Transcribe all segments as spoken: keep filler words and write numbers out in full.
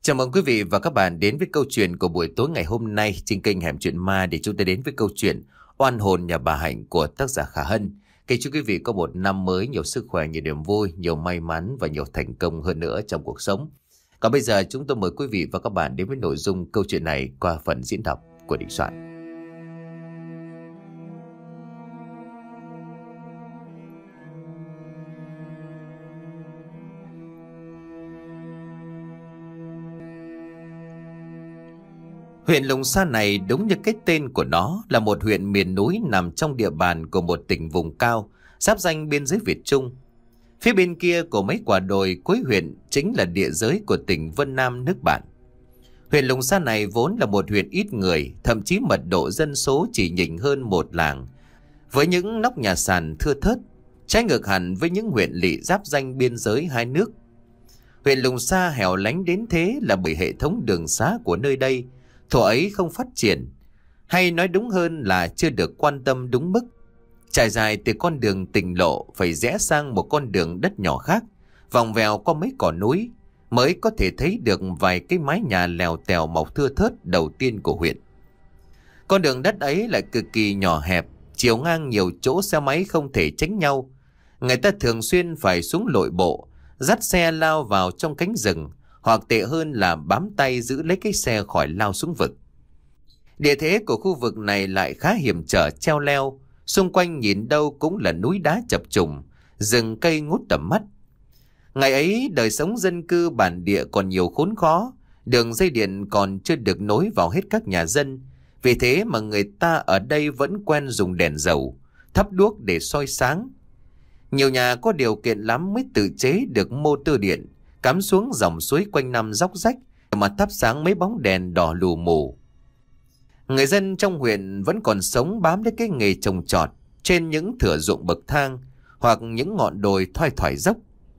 Chào mừng quý vị và các bạn đến với câu chuyện của buổi tối ngày hôm nay trên kênh Hẻm Chuyện Ma, để chúng ta đến với câu chuyện Oan hồn nhà bà Hạnh của tác giả Khả Hân. Kính chúc quý vị có một năm mới nhiều sức khỏe, nhiều niềm vui, nhiều may mắn và nhiều thành công hơn nữa trong cuộc sống. Còn bây giờ chúng tôi mời quý vị và các bạn đến với nội dung câu chuyện này qua phần diễn đọc của Định Soạn. Huyện Lùng Sa này đúng như cái tên của nó là một huyện miền núi nằm trong địa bàn của một tỉnh vùng cao, giáp ranh biên giới Việt Trung. Phía bên kia của mấy quả đồi cuối huyện chính là địa giới của tỉnh Vân Nam nước bạn. Huyện Lùng Sa này vốn là một huyện ít người, thậm chí mật độ dân số chỉ nhỉnh hơn một làng, với những nóc nhà sàn thưa thớt, trái ngược hẳn với những huyện lỵ giáp ranh biên giới hai nước. Huyện Lùng Sa hẻo lánh đến thế là bởi hệ thống đường xá của nơi đây thuở ấy không phát triển, hay nói đúng hơn là chưa được quan tâm đúng mức. Trải dài từ con đường tỉnh lộ phải rẽ sang một con đường đất nhỏ khác, vòng vèo qua mấy cỏ núi, mới có thể thấy được vài cái mái nhà lèo tèo mọc thưa thớt đầu tiên của huyện. Con đường đất ấy lại cực kỳ nhỏ hẹp, chiều ngang nhiều chỗ xe máy không thể tránh nhau. Người ta thường xuyên phải xuống lội bộ, dắt xe lao vào trong cánh rừng, hoặc tệ hơn là bám tay giữ lấy cái xe khỏi lao xuống vực. Địa thế của khu vực này lại khá hiểm trở treo leo, xung quanh nhìn đâu cũng là núi đá chập trùng, rừng cây ngút tầm mắt. Ngày ấy đời sống dân cư bản địa còn nhiều khốn khó, đường dây điện còn chưa được nối vào hết các nhà dân, vì thế mà người ta ở đây vẫn quen dùng đèn dầu, thắp đuốc để soi sáng. Nhiều nhà có điều kiện lắm mới tự chế được motor điện, cắm xuống dòng suối quanh năm róc rách mà thắp sáng mấy bóng đèn đỏ lù mù. Người dân trong huyện vẫn còn sống bám lấy cái nghề trồng trọt trên những thửa ruộng bậc thang hoặc những ngọn đồi thoai thoải dốc.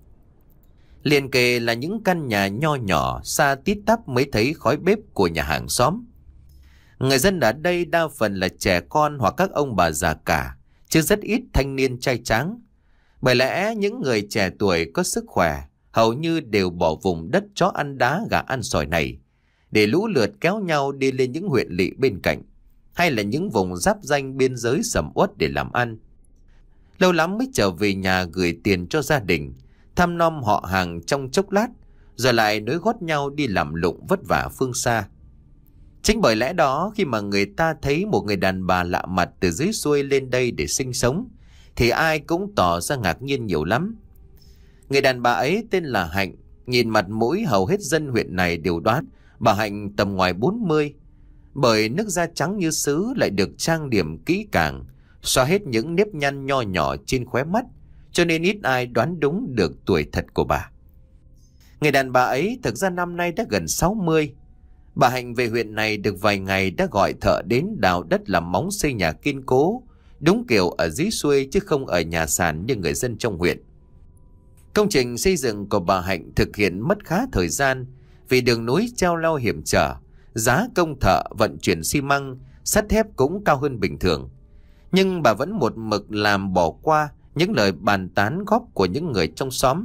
Liền kề là những căn nhà nho nhỏ xa tít tắp mới thấy khói bếp của nhà hàng xóm. Người dân ở đây đa phần là trẻ con hoặc các ông bà già cả, chứ rất ít thanh niên trai tráng. Bởi lẽ những người trẻ tuổi có sức khỏe hầu như đều bỏ vùng đất chó ăn đá gà ăn sỏi này để lũ lượt kéo nhau đi lên những huyện lỵ bên cạnh, hay là những vùng giáp ranh biên giới sầm uất để làm ăn. Lâu lắm mới trở về nhà gửi tiền cho gia đình, thăm nom họ hàng trong chốc lát, rồi lại nối gót nhau đi làm lụng vất vả phương xa. Chính bởi lẽ đó, khi mà người ta thấy một người đàn bà lạ mặt từ dưới xuôi lên đây để sinh sống, thì ai cũng tỏ ra ngạc nhiên nhiều lắm. Người đàn bà ấy tên là Hạnh, nhìn mặt mũi hầu hết dân huyện này đều đoán bà Hạnh tầm ngoài bốn mươi, bởi nước da trắng như sứ lại được trang điểm kỹ càng, xóa hết những nếp nhăn nho nhỏ trên khóe mắt, cho nên ít ai đoán đúng được tuổi thật của bà. Người đàn bà ấy thực ra năm nay đã gần sáu mươi. Bà Hạnh về huyện này được vài ngày đã gọi thợ đến đào đất làm móng xây nhà kiên cố, đúng kiểu ở dưới xuôi chứ không ở nhà sàn như người dân trong huyện. Công trình xây dựng của bà Hạnh thực hiện mất khá thời gian vì đường núi treo leo hiểm trở, giá công thợ vận chuyển xi măng, sắt thép cũng cao hơn bình thường. Nhưng bà vẫn một mực làm bỏ qua những lời bàn tán góp của những người trong xóm.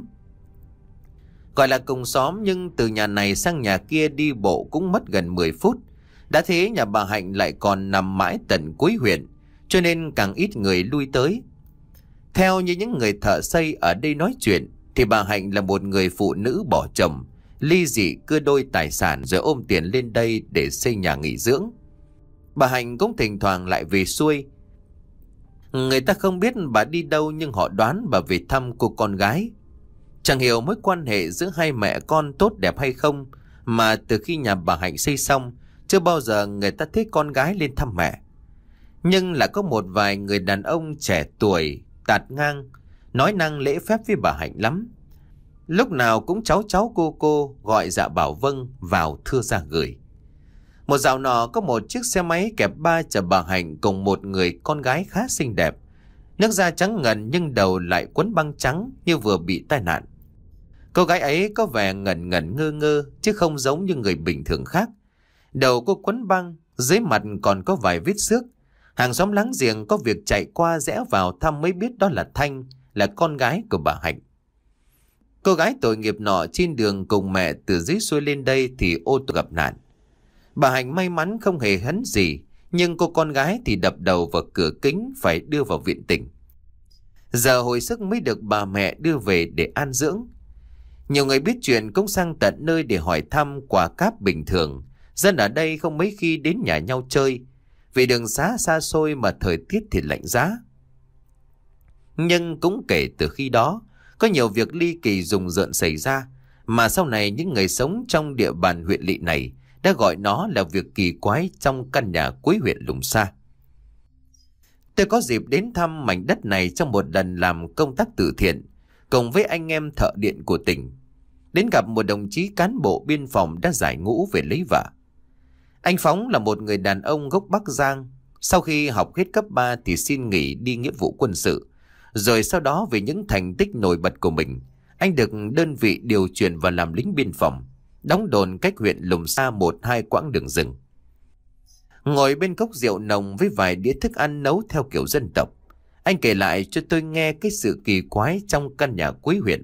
Gọi là cùng xóm nhưng từ nhà này sang nhà kia đi bộ cũng mất gần mười phút. Đã thế nhà bà Hạnh lại còn nằm mãi tận cuối huyện, cho nên càng ít người lui tới. Theo như những người thợ xây ở đây nói chuyện, thì bà Hạnh là một người phụ nữ bỏ chồng, ly dị cưa đôi tài sản rồi ôm tiền lên đây để xây nhà nghỉ dưỡng. Bà Hạnh cũng thỉnh thoảng lại về xuôi. Người ta không biết bà đi đâu nhưng họ đoán bà về thăm cô con gái. Chẳng hiểu mối quan hệ giữa hai mẹ con tốt đẹp hay không, mà từ khi nhà bà Hạnh xây xong, chưa bao giờ người ta thấy con gái lên thăm mẹ. Nhưng là có một vài người đàn ông trẻ tuổi, tạt ngang, nói năng lễ phép với bà Hạnh lắm. Lúc nào cũng cháu cháu cô cô, gọi dạ bảo vâng, vào thưa ra gửi. Một dạo nọ có một chiếc xe máy kẹp ba chở bà Hạnh cùng một người con gái khá xinh đẹp. Nước da trắng ngần nhưng đầu lại quấn băng trắng như vừa bị tai nạn. Cô gái ấy có vẻ ngẩn ngẩn ngơ ngơ chứ không giống như người bình thường khác. Đầu cô quấn băng, dưới mặt còn có vài vết xước. Hàng xóm láng giềng có việc chạy qua rẽ vào thăm mới biết đó là Thanh, là con gái của bà Hạnh. Cô gái tội nghiệp nọ trên đường cùng mẹ từ dưới xuôi lên đây thì ô tô gặp nạn. Bà Hạnh may mắn không hề hấn gì, nhưng cô con gái thì đập đầu vào cửa kính phải đưa vào viện tỉnh. Giờ hồi sức mới được bà mẹ đưa về để an dưỡng. Nhiều người biết chuyện cũng sang tận nơi để hỏi thăm quà cáp bình thường. Dân ở đây không mấy khi đến nhà nhau chơi, vì đường xá xa xôi mà thời tiết thì lạnh giá. Nhưng cũng kể từ khi đó, có nhiều việc ly kỳ rùng rợn xảy ra, mà sau này những người sống trong địa bàn huyện lỵ này đã gọi nó là việc kỳ quái trong căn nhà cuối huyện Lùng Sa. Tôi có dịp đến thăm mảnh đất này trong một lần làm công tác từ thiện, cùng với anh em thợ điện của tỉnh. Đến gặp một đồng chí cán bộ biên phòng đã giải ngũ về lấy vợ. Anh Phóng là một người đàn ông gốc Bắc Giang. Sau khi học hết cấp ba thì xin nghỉ đi nghĩa vụ quân sự. Rồi sau đó vì những thành tích nổi bật của mình, anh được đơn vị điều chuyển vào làm lính biên phòng, đóng đồn cách huyện Lùng Sa một hai quãng đường rừng. Ngồi bên cốc rượu nồng với vài đĩa thức ăn nấu theo kiểu dân tộc, anh kể lại cho tôi nghe cái sự kỳ quái trong căn nhà cuối huyện.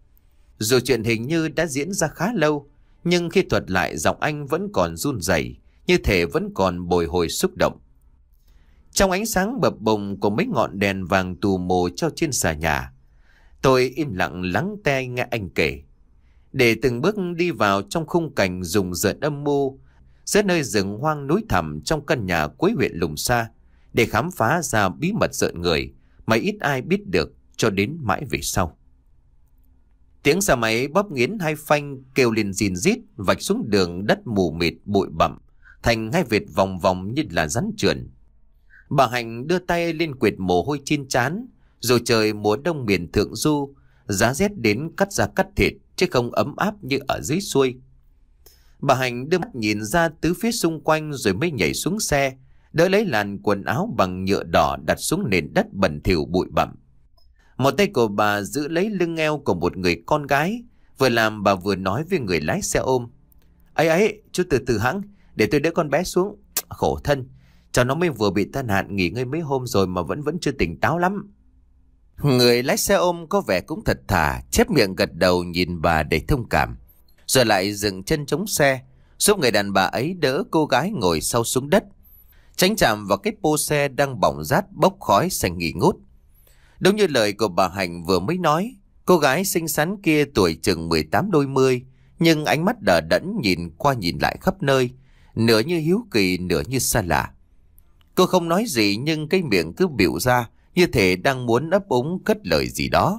Dù chuyện hình như đã diễn ra khá lâu, nhưng khi thuật lại giọng anh vẫn còn run rẩy, như thể vẫn còn bồi hồi xúc động. Trong ánh sáng bập bùng của mấy ngọn đèn vàng tù mù treo trên xà nhà, tôi im lặng lắng tai nghe anh kể, để từng bước đi vào trong khung cảnh rùng rợn âm mưu giữa nơi rừng hoang núi thẳm trong căn nhà cuối huyện Lùng Sa, để khám phá ra bí mật rợn người mà ít ai biết được cho đến mãi về sau. Tiếng xe máy bóp nghiến hai phanh kêu lên rìn rít, vạch xuống đường đất mù mịt bụi bặm thành hai vệt vòng vòng như là rắn trườn. Bà Hạnh đưa tay lên quệt mồ hôi trên trán. Dù trời mùa đông miền Thượng Du, giá rét đến cắt da cắt thịt, chứ không ấm áp như ở dưới xuôi. Bà Hạnh đưa mắt nhìn ra tứ phía xung quanh rồi mới nhảy xuống xe, đỡ lấy làn quần áo bằng nhựa đỏ đặt xuống nền đất bẩn thỉu bụi bặm. Một tay của bà giữ lấy lưng eo của một người con gái, vừa làm bà vừa nói với người lái xe ôm: "Ấy ấy, chú từ từ hẵng, để tôi đỡ con bé xuống. Khổ thân, cho nó mới vừa bị tai nạn, nghỉ ngơi mấy hôm rồi mà vẫn vẫn chưa tỉnh táo lắm." Người lái xe ôm có vẻ cũng thật thà, chép miệng gật đầu nhìn bà để thông cảm, rồi lại dừng chân chống xe, giúp người đàn bà ấy đỡ cô gái ngồi sau xuống đất, tránh chạm vào cái pô xe đang bỏng rát bốc khói xanh nghi ngút. Đúng như lời của bà Hạnh vừa mới nói, cô gái xinh xắn kia tuổi chừng mười tám đôi mươi, nhưng ánh mắt đờ đẫn nhìn qua nhìn lại khắp nơi, nửa như hiếu kỳ nửa như xa lạ. Cô không nói gì nhưng cái miệng cứ biểu ra như thể đang muốn ấp úng cất lời gì đó.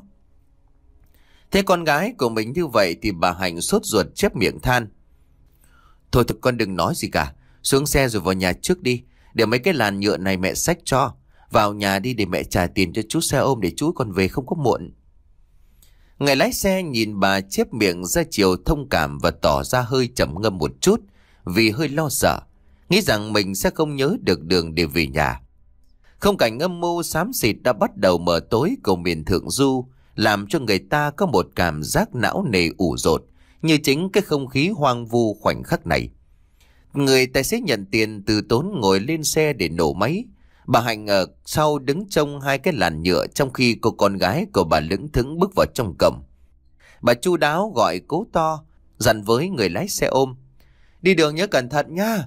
Thế con gái của mình như vậy thì bà Hạnh sốt ruột chép miệng than: "Thôi thôi con đừng nói gì cả, xuống xe rồi vào nhà trước đi, để mấy cái làn nhựa này mẹ xách cho. Vào nhà đi để mẹ trả tiền cho chú xe ôm để chú còn về không có muộn." Người lái xe nhìn bà chép miệng ra chiều thông cảm và tỏ ra hơi trầm ngâm một chút, vì hơi lo sợ, nghĩ rằng mình sẽ không nhớ được đường để về nhà. Không cảnh âm mưu xám xịt đã bắt đầu mờ tối của miền Thượng Du, làm cho người ta có một cảm giác não nề ủ rột, như chính cái không khí hoang vu khoảnh khắc này. Người tài xế nhận tiền từ tốn ngồi lên xe để nổ máy. Bà Hạnh ở sau đứng trông hai cái làn nhựa, trong khi cô con gái của bà lững thững bước vào trong cổng. Bà chu đáo gọi cố to, dặn với người lái xe ôm: "Đi đường nhớ cẩn thận nha."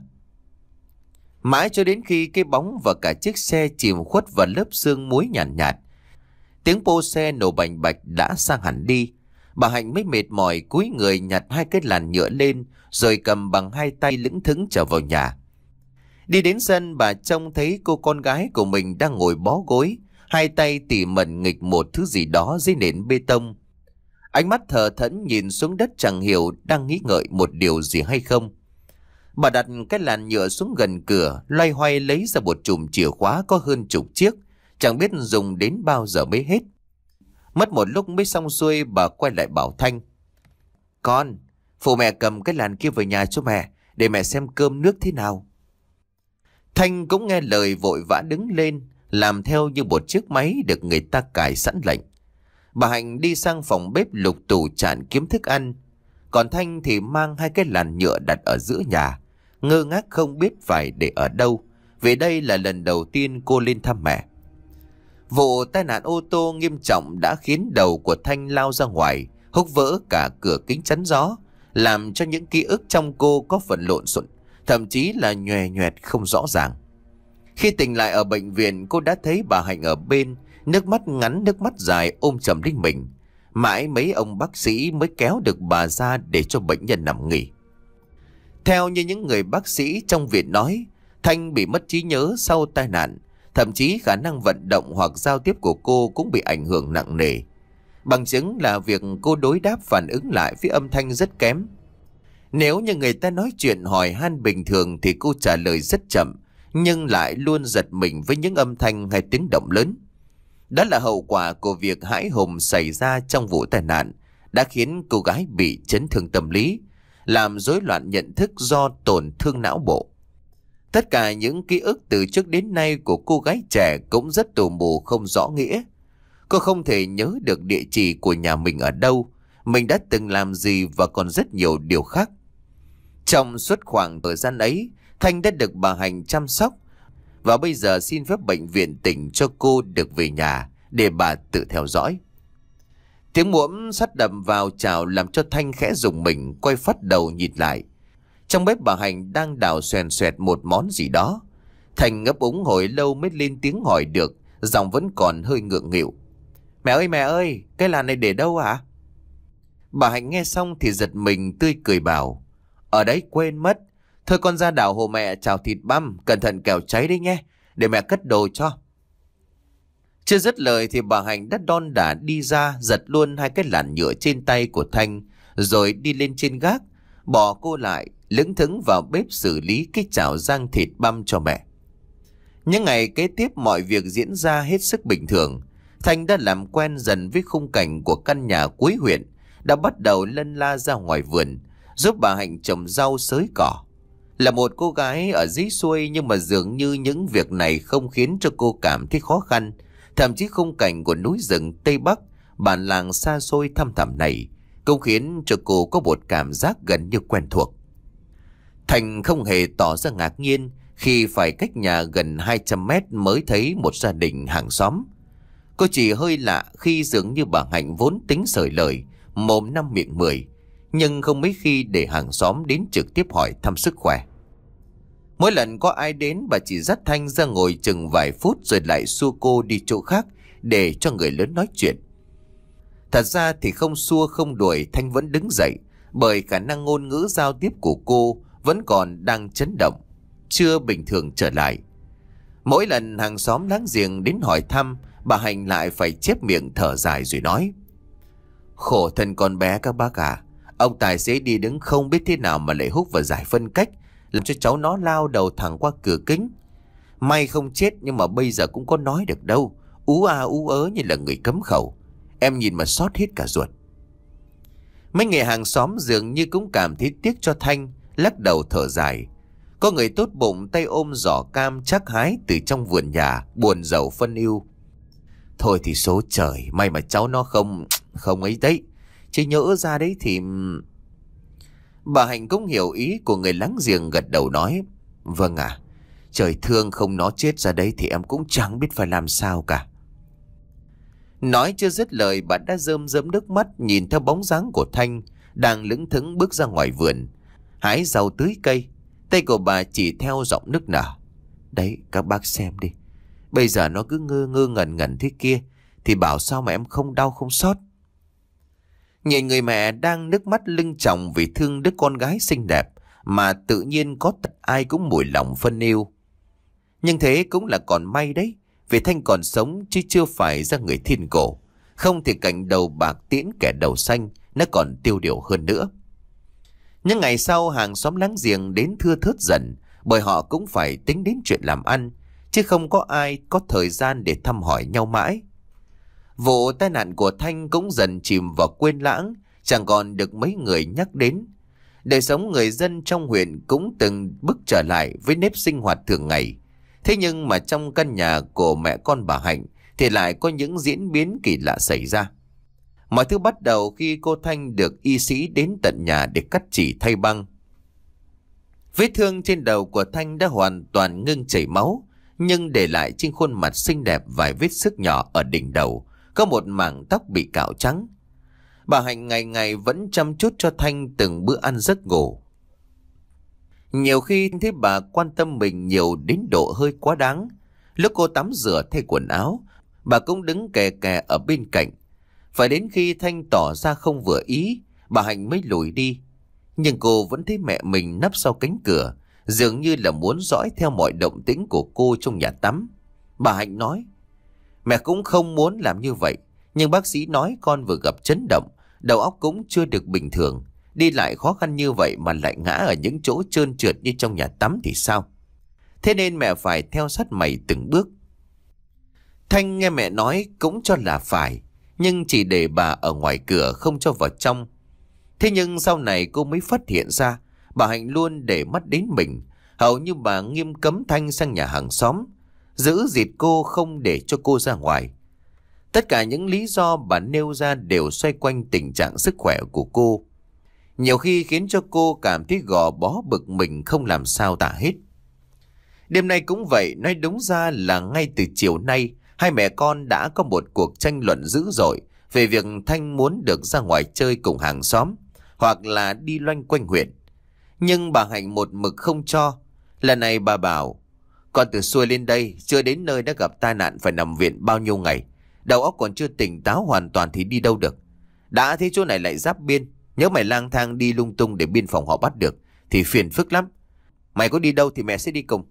Mãi cho đến khi cái bóng và cả chiếc xe chìm khuất vào lớp sương muối nhàn nhạt, nhạt, tiếng pô xe nổ bành bạch đã sang hẳn đi. Bà Hạnh mới mệt mỏi cúi người nhặt hai cái làn nhựa lên, rồi cầm bằng hai tay lững thững trở vào nhà. Đi đến sân, bà trông thấy cô con gái của mình đang ngồi bó gối, hai tay tỉ mẩn nghịch một thứ gì đó dưới nền bê tông. Ánh mắt thờ thẫn nhìn xuống đất, chẳng hiểu đang nghĩ ngợi một điều gì hay không. Bà đặt cái làn nhựa xuống gần cửa, loay hoay lấy ra một chùm chìa khóa có hơn chục chiếc, chẳng biết dùng đến bao giờ mới hết. Mất một lúc mới xong xuôi, bà quay lại bảo Thanh: "Con, phụ mẹ cầm cái làn kia về nhà cho mẹ, để mẹ xem cơm nước thế nào." Thanh cũng nghe lời vội vã đứng lên, làm theo như một chiếc máy được người ta cài sẵn lệnh. Bà Hạnh đi sang phòng bếp lục tủ chạn kiếm thức ăn, còn Thanh thì mang hai cái làn nhựa đặt ở giữa nhà, ngơ ngác không biết phải để ở đâu, vì đây là lần đầu tiên cô lên thăm mẹ. Vụ tai nạn ô tô nghiêm trọng đã khiến đầu của Thanh lao ra ngoài, húc vỡ cả cửa kính chắn gió, làm cho những ký ức trong cô có phần lộn xộn, thậm chí là nhòe nhoẹt không rõ ràng. Khi tỉnh lại ở bệnh viện, cô đã thấy bà Hạnh ở bên, nước mắt ngắn nước mắt dài ôm chầm lấy mình. Mãi mấy ông bác sĩ mới kéo được bà ra để cho bệnh nhân nằm nghỉ. Theo như những người bác sĩ trong viện nói, Thanh bị mất trí nhớ sau tai nạn, thậm chí khả năng vận động hoặc giao tiếp của cô cũng bị ảnh hưởng nặng nề. Bằng chứng là việc cô đối đáp phản ứng lại với âm thanh rất kém. Nếu như người ta nói chuyện hỏi han bình thường thì cô trả lời rất chậm, nhưng lại luôn giật mình với những âm thanh hay tiếng động lớn. Đó là hậu quả của việc hãi hùng xảy ra trong vụ tai nạn, đã khiến cô gái bị chấn thương tâm lý, làm rối loạn nhận thức do tổn thương não bộ. Tất cả những ký ức từ trước đến nay của cô gái trẻ cũng rất tù mù không rõ nghĩa. Cô không thể nhớ được địa chỉ của nhà mình ở đâu, mình đã từng làm gì và còn rất nhiều điều khác. Trong suốt khoảng thời gian ấy, Thanh đã được bà Hạnh chăm sóc, và bây giờ xin phép bệnh viện tỉnh cho cô được về nhà để bà tự theo dõi. Tiếng muỗng sắt đập vào chảo làm cho Thanh khẽ rùng mình, quay phắt đầu nhìn lại. Trong bếp bà Hạnh đang đảo xoèn xoẹt một món gì đó. Thanh ngấp úng hồi lâu mới lên tiếng hỏi được, giọng vẫn còn hơi ngượng nghịu. Mẹ ơi mẹ ơi, cái làn này để đâu ạ? À? Bà Hạnh nghe xong thì giật mình, tươi cười bảo. Ở đấy quên mất. Thôi con ra đảo hộ mẹ chảo thịt băm, cẩn thận kẻo cháy đấy nhé, để mẹ cất đồ cho. Chưa dứt lời thì bà Hạnh đã đon đả đi ra, giật luôn hai cái làn nhựa trên tay của Thanh, rồi đi lên trên gác, bỏ cô lại, lững thững vào bếp xử lý cái chảo rang thịt băm cho mẹ. Những ngày kế tiếp mọi việc diễn ra hết sức bình thường. Thanh đã làm quen dần với khung cảnh của căn nhà cuối huyện, đã bắt đầu lân la ra ngoài vườn, giúp bà Hạnh trồng rau xới cỏ. Là một cô gái ở dưới xuôi, nhưng mà dường như những việc này không khiến cho cô cảm thấy khó khăn. Thậm chí khung cảnh của núi rừng Tây Bắc, bản làng xa xôi thăm thẳm này cũng khiến cho cô có một cảm giác gần như quen thuộc. Thành không hề tỏ ra ngạc nhiên khi phải cách nhà gần hai trăm mét mới thấy một gia đình hàng xóm. Cô chỉ hơi lạ khi dường như bà Hạnh vốn tính sởi lời, mồm năm miệng mười, nhưng không mấy khi để hàng xóm đến trực tiếp hỏi thăm sức khỏe. Mỗi lần có ai đến, bà chỉ dắt Thanh ra ngồi chừng vài phút rồi lại xua cô đi chỗ khác để cho người lớn nói chuyện. Thật ra thì không xua không đuổi, Thanh vẫn đứng dậy, bởi khả năng ngôn ngữ giao tiếp của cô vẫn còn đang chấn động, chưa bình thường trở lại. Mỗi lần hàng xóm láng giềng đến hỏi thăm, bà Hạnh lại phải chép miệng thở dài rồi nói. Khổ thân con bé các bác à, ông tài xế đi đứng không biết thế nào mà lại húc vào giải phân cách, làm cho cháu nó lao đầu thẳng qua cửa kính. May không chết, nhưng mà bây giờ cũng có nói được đâu, ú a ú ớ như là người cấm khẩu. Em nhìn mà xót hết cả ruột. Mấy người hàng xóm dường như cũng cảm thấy tiếc cho Thanh, lắc đầu thở dài. Có người tốt bụng tay ôm giỏ cam chắc hái từ trong vườn nhà, buồn rầu phân ưu. Thôi thì số trời, may mà cháu nó không không ấy đấy, chứ nhỡ ra đấy thì... Bà Hạnh cũng hiểu ý của người láng giềng, gật đầu nói. Vâng ạ, à, trời thương không nó chết ra đấy thì em cũng chẳng biết phải làm sao cả. Nói chưa dứt lời, bà đã rơm rớm nước mắt nhìn theo bóng dáng của Thanh đang lững thững bước ra ngoài vườn, hái rau tưới cây. Tay của bà chỉ theo giọng nức nở. Đấy các bác xem đi, bây giờ nó cứ ngơ ngơ ngẩn ngẩn thế kia, thì bảo sao mà em không đau không xót. Nhìn người mẹ đang nước mắt lưng tròng vì thương đứa con gái xinh đẹp, mà tự nhiên có tật ai cũng mủi lòng phân yêu. Nhưng thế cũng là còn may đấy, vì Thanh còn sống chứ chưa phải ra người thiên cổ. Không thì cảnh đầu bạc tiễn kẻ đầu xanh, nó còn tiêu điều hơn nữa. Những ngày sau, hàng xóm láng giềng đến thưa thớt dần, bởi họ cũng phải tính đến chuyện làm ăn, chứ không có ai có thời gian để thăm hỏi nhau mãi. Vụ tai nạn của Thanh cũng dần chìm vào quên lãng, chẳng còn được mấy người nhắc đến. Đời sống người dân trong huyện cũng từng bước trở lại với nếp sinh hoạt thường ngày. Thế nhưng mà trong căn nhà của mẹ con bà Hạnh thì lại có những diễn biến kỳ lạ xảy ra. Mọi thứ bắt đầu khi cô Thanh được y sĩ đến tận nhà để cắt chỉ thay băng. Vết thương trên đầu của Thanh đã hoàn toàn ngưng chảy máu, nhưng để lại trên khuôn mặt xinh đẹp vài vết xước nhỏ ở đỉnh đầu, có một mảng tóc bị cạo trắng. Bà Hạnh ngày ngày vẫn chăm chút cho Thanh từng bữa ăn giấc ngủ. Nhiều khi thấy bà quan tâm mình nhiều đến độ hơi quá đáng. Lúc cô tắm rửa thay quần áo, bà cũng đứng kè kè ở bên cạnh. Phải đến khi Thanh tỏ ra không vừa ý, bà Hạnh mới lùi đi. Nhưng cô vẫn thấy mẹ mình nấp sau cánh cửa, dường như là muốn dõi theo mọi động tĩnh của cô trong nhà tắm. Bà Hạnh nói, mẹ cũng không muốn làm như vậy, nhưng bác sĩ nói con vừa gặp chấn động, đầu óc cũng chưa được bình thường. Đi lại khó khăn như vậy mà lại ngã ở những chỗ trơn trượt như trong nhà tắm thì sao? Thế nên mẹ phải theo sát mày từng bước. Thanh nghe mẹ nói cũng cho là phải, nhưng chỉ để bà ở ngoài cửa không cho vào trong. Thế nhưng sau này cô mới phát hiện ra bà Hạnh luôn để mắt đến mình. Hầu như bà nghiêm cấm Thanh sang nhà hàng xóm, giữ dịt cô không để cho cô ra ngoài. Tất cả những lý do bà nêu ra đều xoay quanh tình trạng sức khỏe của cô, nhiều khi khiến cho cô cảm thấy gò bó bực mình không làm sao tả hết. Đêm nay cũng vậy, nói đúng ra là ngay từ chiều nay, hai mẹ con đã có một cuộc tranh luận dữ dội về việc Thanh muốn được ra ngoài chơi cùng hàng xóm, hoặc là đi loanh quanh huyện. Nhưng bà Hạnh một mực không cho. Lần này bà bảo, con từ xuôi lên đây, chưa đến nơi đã gặp tai nạn phải nằm viện bao nhiêu ngày. Đầu óc còn chưa tỉnh táo hoàn toàn thì đi đâu được. Đã thế chỗ này lại giáp biên, nhớ mày lang thang đi lung tung để biên phòng họ bắt được thì phiền phức lắm. Mày có đi đâu thì mẹ sẽ đi cùng.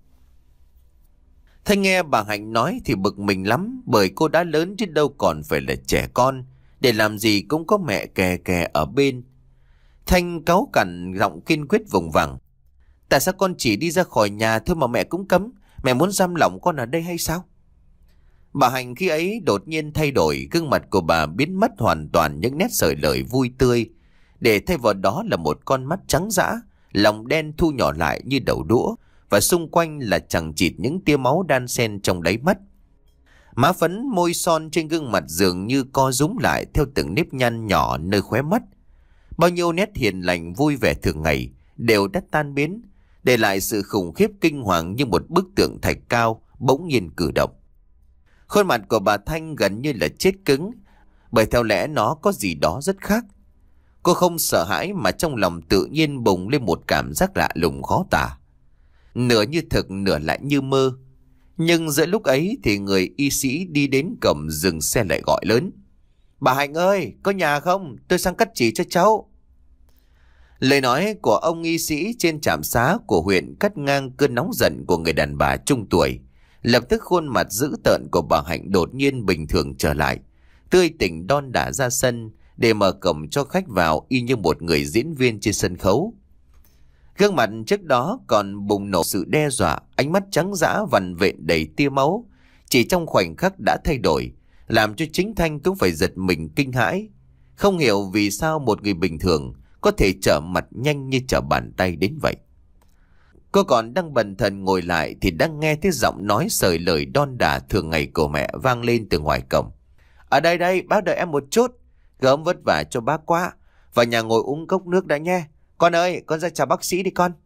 Thanh nghe bà Hạnh nói thì bực mình lắm, bởi cô đã lớn chứ đâu còn phải là trẻ con, để làm gì cũng có mẹ kè kè ở bên. Thanh cáu cằn giọng kiên quyết vùng vằng, tại sao con chỉ đi ra khỏi nhà thôi mà mẹ cũng cấm? Mẹ muốn giam lỏng con ở đây hay sao? Bà Hạnh khi ấy đột nhiên thay đổi, gương mặt của bà biến mất hoàn toàn những nét sởi lời vui tươi, để thay vào đó là một con mắt trắng dã, lòng đen thu nhỏ lại như đầu đũa, và xung quanh là chằng chịt những tia máu đan xen trong đáy mắt. Má phấn môi son trên gương mặt dường như co rúm lại theo từng nếp nhăn nhỏ nơi khóe mắt. Bao nhiêu nét hiền lành vui vẻ thường ngày đều đã tan biến, để lại sự khủng khiếp kinh hoàng như một bức tượng thạch cao bỗng nhiên cử động. Khuôn mặt của bà Thanh gần như là chết cứng, bởi theo lẽ nó có gì đó rất khác. Cô không sợ hãi mà trong lòng tự nhiên bùng lên một cảm giác lạ lùng khó tả, nửa như thực nửa lại như mơ. Nhưng giữa lúc ấy thì người y sĩ đi đến cổng dừng xe lại gọi lớn, bà Hạnh ơi, có nhà không? Tôi sang cắt chỉ cho cháu. Lời nói của ông y sĩ trên trạm xá của huyện cắt ngang cơn nóng giận của người đàn bà trung tuổi. Lập tức khuôn mặt dữ tợn của bà Hạnh đột nhiên bình thường trở lại, tươi tỉnh đon đả ra sân để mở cổng cho khách vào y như một người diễn viên trên sân khấu. Gương mặt trước đó còn bùng nổ sự đe dọa, ánh mắt trắng dã vằn vện đầy tia máu, chỉ trong khoảnh khắc đã thay đổi, làm cho chính Thanh cũng phải giật mình kinh hãi. Không hiểu vì sao một người bình thường có thể trở mặt nhanh như trở bàn tay đến vậy. Cô còn đang bần thần ngồi lại thì đang nghe thấy giọng nói sởi lời đon đả thường ngày của mẹ vang lên từ ngoài cổng. Ở đây đây, bác đợi em một chút. Gớm vất vả cho bác quá. Vào nhà ngồi uống cốc nước đã nhé. Con ơi, con ra chào bác sĩ đi con.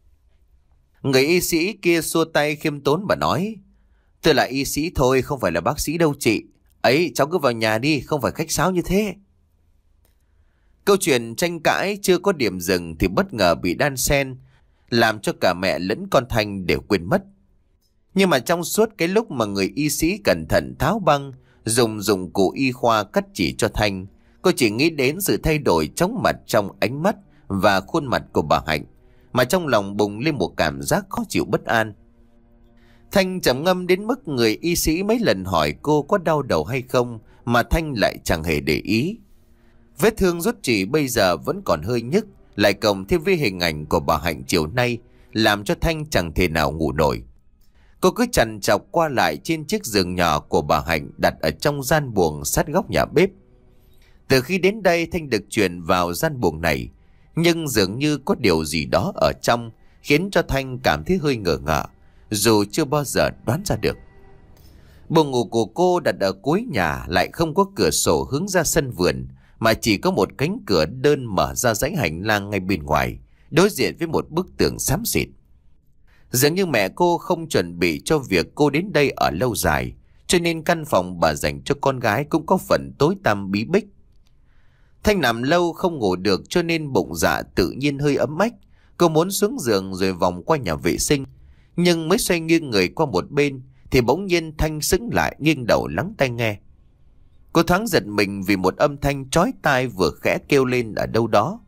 Người y sĩ kia xua tay khiêm tốn và nói, tôi là y sĩ thôi, không phải là bác sĩ đâu chị. Ấy, cháu cứ vào nhà đi, không phải khách sáo như thế. Câu chuyện tranh cãi chưa có điểm dừng thì bất ngờ bị đan xen, làm cho cả mẹ lẫn con Thanh đều quên mất. Nhưng mà trong suốt cái lúc mà người y sĩ cẩn thận tháo băng, dùng dụng cụ y khoa cắt chỉ cho Thanh, cô chỉ nghĩ đến sự thay đổi chóng mặt trong ánh mắt và khuôn mặt của bà Hạnh, mà trong lòng bùng lên một cảm giác khó chịu bất an. Thanh trầm ngâm đến mức người y sĩ mấy lần hỏi cô có đau đầu hay không, mà Thanh lại chẳng hề để ý. Vết thương rút chỉ bây giờ vẫn còn hơi nhức, lại cộng thêm với hình ảnh của bà Hạnh chiều nay, làm cho Thanh chẳng thể nào ngủ nổi. Cô cứ trằn trọc qua lại trên chiếc giường nhỏ của bà Hạnh đặt ở trong gian buồng sát góc nhà bếp. Từ khi đến đây Thanh được chuyển vào gian buồng này, nhưng dường như có điều gì đó ở trong khiến cho Thanh cảm thấy hơi ngờ ngợ, dù chưa bao giờ đoán ra được. Buồng ngủ của cô đặt ở cuối nhà, lại không có cửa sổ hướng ra sân vườn, mà chỉ có một cánh cửa đơn mở ra dãy hành lang ngay bên ngoài, đối diện với một bức tường xám xịt. Dường như mẹ cô không chuẩn bị cho việc cô đến đây ở lâu dài, cho nên căn phòng bà dành cho con gái cũng có phần tối tăm bí bích. Thanh nằm lâu không ngủ được cho nên bụng dạ tự nhiên hơi ấm ách. Cô muốn xuống giường rồi vòng qua nhà vệ sinh. Nhưng mới xoay nghiêng người qua một bên thì bỗng nhiên Thanh sững lại, nghiêng đầu lắng tai nghe. Cô thoáng giật mình vì một âm thanh chói tai vừa khẽ kêu lên ở đâu đó.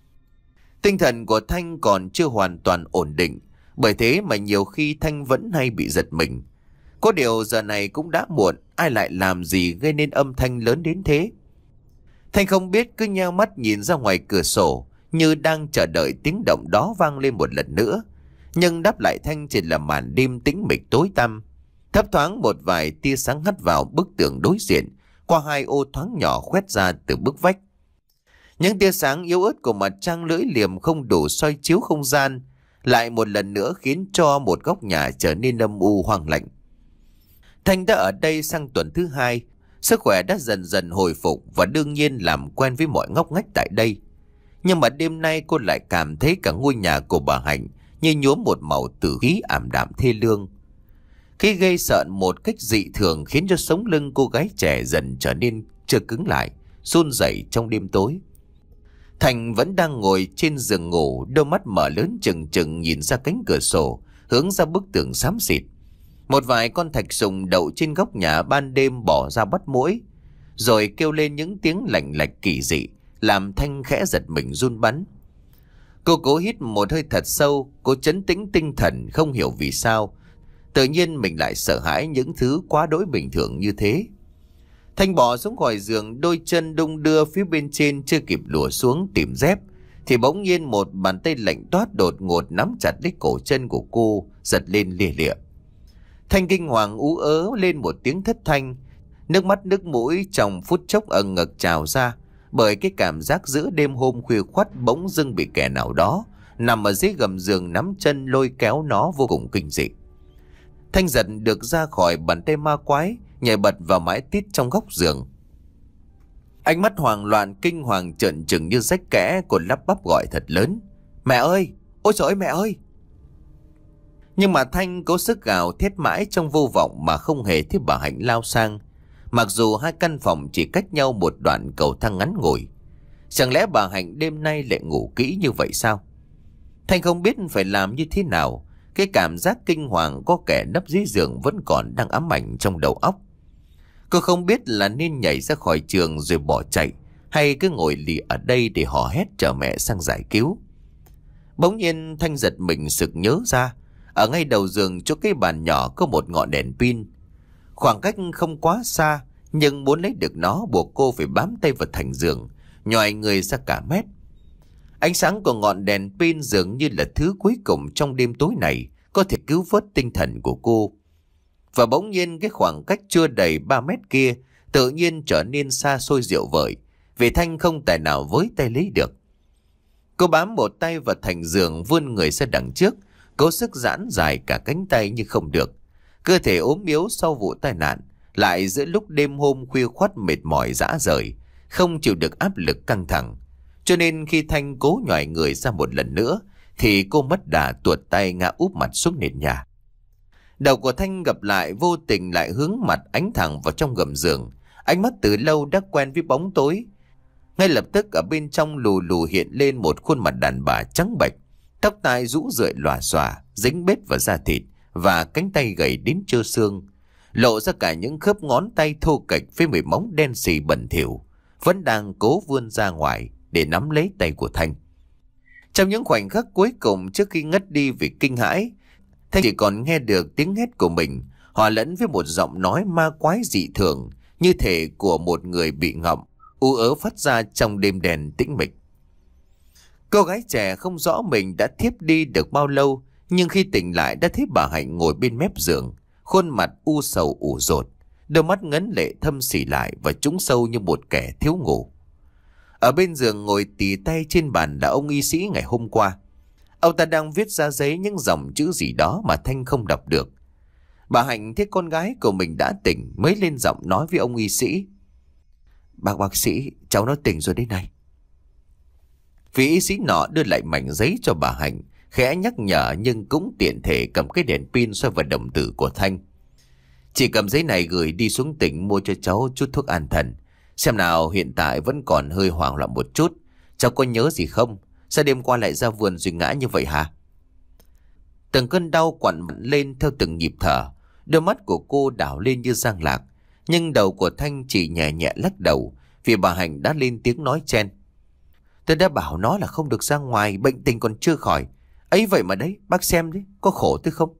Tinh thần của Thanh còn chưa hoàn toàn ổn định, bởi thế mà nhiều khi Thanh vẫn hay bị giật mình. Có điều giờ này cũng đã muộn, ai lại làm gì gây nên âm thanh lớn đến thế? Thanh không biết, cứ nheo mắt nhìn ra ngoài cửa sổ như đang chờ đợi tiếng động đó vang lên một lần nữa. Nhưng đáp lại Thanh chỉ là màn đêm tĩnh mịch tối tăm. Thấp thoáng một vài tia sáng hắt vào bức tường đối diện qua hai ô thoáng nhỏ khoét ra từ bức vách. Những tia sáng yếu ớt của mặt trăng lưỡi liềm không đủ soi chiếu không gian, lại một lần nữa khiến cho một góc nhà trở nên âm u hoang lạnh. Thanh đã ở đây sang tuần thứ hai, sức khỏe đã dần dần hồi phục và đương nhiên làm quen với mọi ngóc ngách tại đây. Nhưng mà đêm nay cô lại cảm thấy cả ngôi nhà của bà Hạnh như nhuốm một màu tử khí ảm đạm thê lương. Cái gây sợ một cách dị thường khiến cho sống lưng cô gái trẻ dần trở nên trơ cứng lại, run rẩy trong đêm tối. Thành vẫn đang ngồi trên giường ngủ, đôi mắt mở lớn trừng trừng nhìn ra cánh cửa sổ, hướng ra bức tường xám xịt. Một vài con thạch sùng đậu trên góc nhà ban đêm bỏ ra bắt muỗi, rồi kêu lên những tiếng lạnh lạch kỳ dị, làm Thanh khẽ giật mình run bắn. Cô cố hít một hơi thật sâu, cô trấn tĩnh tinh thần, không hiểu vì sao tự nhiên mình lại sợ hãi những thứ quá đỗi bình thường như thế. Thanh bò xuống khỏi giường, đôi chân đung đưa phía bên trên chưa kịp lùa xuống tìm dép, thì bỗng nhiên một bàn tay lạnh toát đột ngột nắm chặt lấy cổ chân của cô, giật lên lìa lịa. Thanh kinh hoàng ú ớ lên một tiếng thất thanh, nước mắt nước mũi trong phút chốc ẩn ngực trào ra, bởi cái cảm giác giữa đêm hôm khuya khoắt bỗng dưng bị kẻ nào đó nằm ở dưới gầm giường nắm chân lôi kéo nó vô cùng kinh dị. Thanh giật được ra khỏi bàn tay ma quái, nhảy bật vào mái tít trong góc giường. Ánh mắt hoảng loạn kinh hoàng trợn trừng như rách kẽ, cô lắp bắp gọi thật lớn: "Mẹ ơi! Ôi trời ơi mẹ ơi!" Nhưng mà Thanh cố sức gào thét mãi trong vô vọng mà không hề thấy bà Hạnh lao sang. Mặc dù hai căn phòng chỉ cách nhau một đoạn cầu thang ngắn ngủi. Chẳng lẽ bà Hạnh đêm nay lại ngủ kỹ như vậy sao? Thanh không biết phải làm như thế nào. Cái cảm giác kinh hoàng có kẻ nấp dưới giường vẫn còn đang ám ảnh trong đầu óc. Cô không biết là nên nhảy ra khỏi giường rồi bỏ chạy, hay cứ ngồi lì ở đây để hò hét chờ mẹ sang giải cứu. Bỗng nhiên Thanh giật mình sực nhớ ra, ở ngay đầu giường chỗ cái bàn nhỏ có một ngọn đèn pin. Khoảng cách không quá xa, nhưng muốn lấy được nó buộc cô phải bám tay vào thành giường, nhoài người ra cả mét. Ánh sáng của ngọn đèn pin dường như là thứ cuối cùng trong đêm tối này có thể cứu vớt tinh thần của cô. Và bỗng nhiên cái khoảng cách chưa đầy ba mét kia tự nhiên trở nên xa xôi diệu vời, vì Thanh không tài nào với tay lấy được. Cô bám một tay vào thành giường, vươn người ra đằng trước, cố sức giãn dài cả cánh tay nhưng không được. Cơ thể ốm yếu sau vụ tai nạn, lại giữa lúc đêm hôm khuya khoắt mệt mỏi rã rời, không chịu được áp lực căng thẳng. Cho nên khi Thanh cố nhoài người ra một lần nữa thì cô mất đà tuột tay ngã úp mặt xuống nền nhà. Đầu của Thanh gập lại, vô tình lại hướng mặt ánh thẳng vào trong gầm giường. Ánh mắt từ lâu đã quen với bóng tối. Ngay lập tức ở bên trong lù lù hiện lên một khuôn mặt đàn bà trắng bệch, tóc tai rũ rượi lòa xòa, dính bết vào da thịt và cánh tay gầy đến trơ xương, lộ ra cả những khớp ngón tay thô kệch với mười móng đen xì bẩn thỉu, vẫn đang cố vươn ra ngoài để nắm lấy tay của Thanh. Trong những khoảnh khắc cuối cùng trước khi ngất đi vì kinh hãi, Thanh chỉ còn nghe được tiếng hét của mình hòa lẫn với một giọng nói ma quái dị thường, như thể của một người bị ngọng, u ớ phát ra trong đêm đen tĩnh mịch. Cô gái trẻ không rõ mình đã thiếp đi được bao lâu, nhưng khi tỉnh lại đã thấy bà Hạnh ngồi bên mép giường, khuôn mặt u sầu ủ rột, đôi mắt ngấn lệ thâm xỉ lại và trũng sâu như một kẻ thiếu ngủ. Ở bên giường ngồi tì tay trên bàn là ông y sĩ ngày hôm qua. Ông ta đang viết ra giấy những dòng chữ gì đó mà Thanh không đọc được. Bà Hạnh thấy con gái của mình đã tỉnh mới lên giọng nói với ông y sĩ: Bác bác sĩ, cháu nó tỉnh rồi đấy này. Vị y sĩ nọ đưa lại mảnh giấy cho bà Hạnh, khẽ nhắc nhở nhưng cũng tiện thể cầm cái đèn pin soi vào đồng tử của Thanh. Chị cầm giấy này gửi đi xuống tỉnh mua cho cháu chút thuốc an thần. Xem nào, hiện tại vẫn còn hơi hoảng loạn một chút. Cháu có nhớ gì không? Sao đêm qua lại ra vườn rồi ngã như vậy hả? Từng cơn đau quặn lên theo từng nhịp thở. Đôi mắt của cô đảo lên như giang lạc. Nhưng đầu của Thanh chỉ nhẹ nhẹ lắc đầu, vì bà Hạnh đã lên tiếng nói chen. Tôi đã bảo nó là không được ra ngoài, bệnh tình còn chưa khỏi. Ấy vậy mà đấy, bác xem đấy, có khổ tôi không?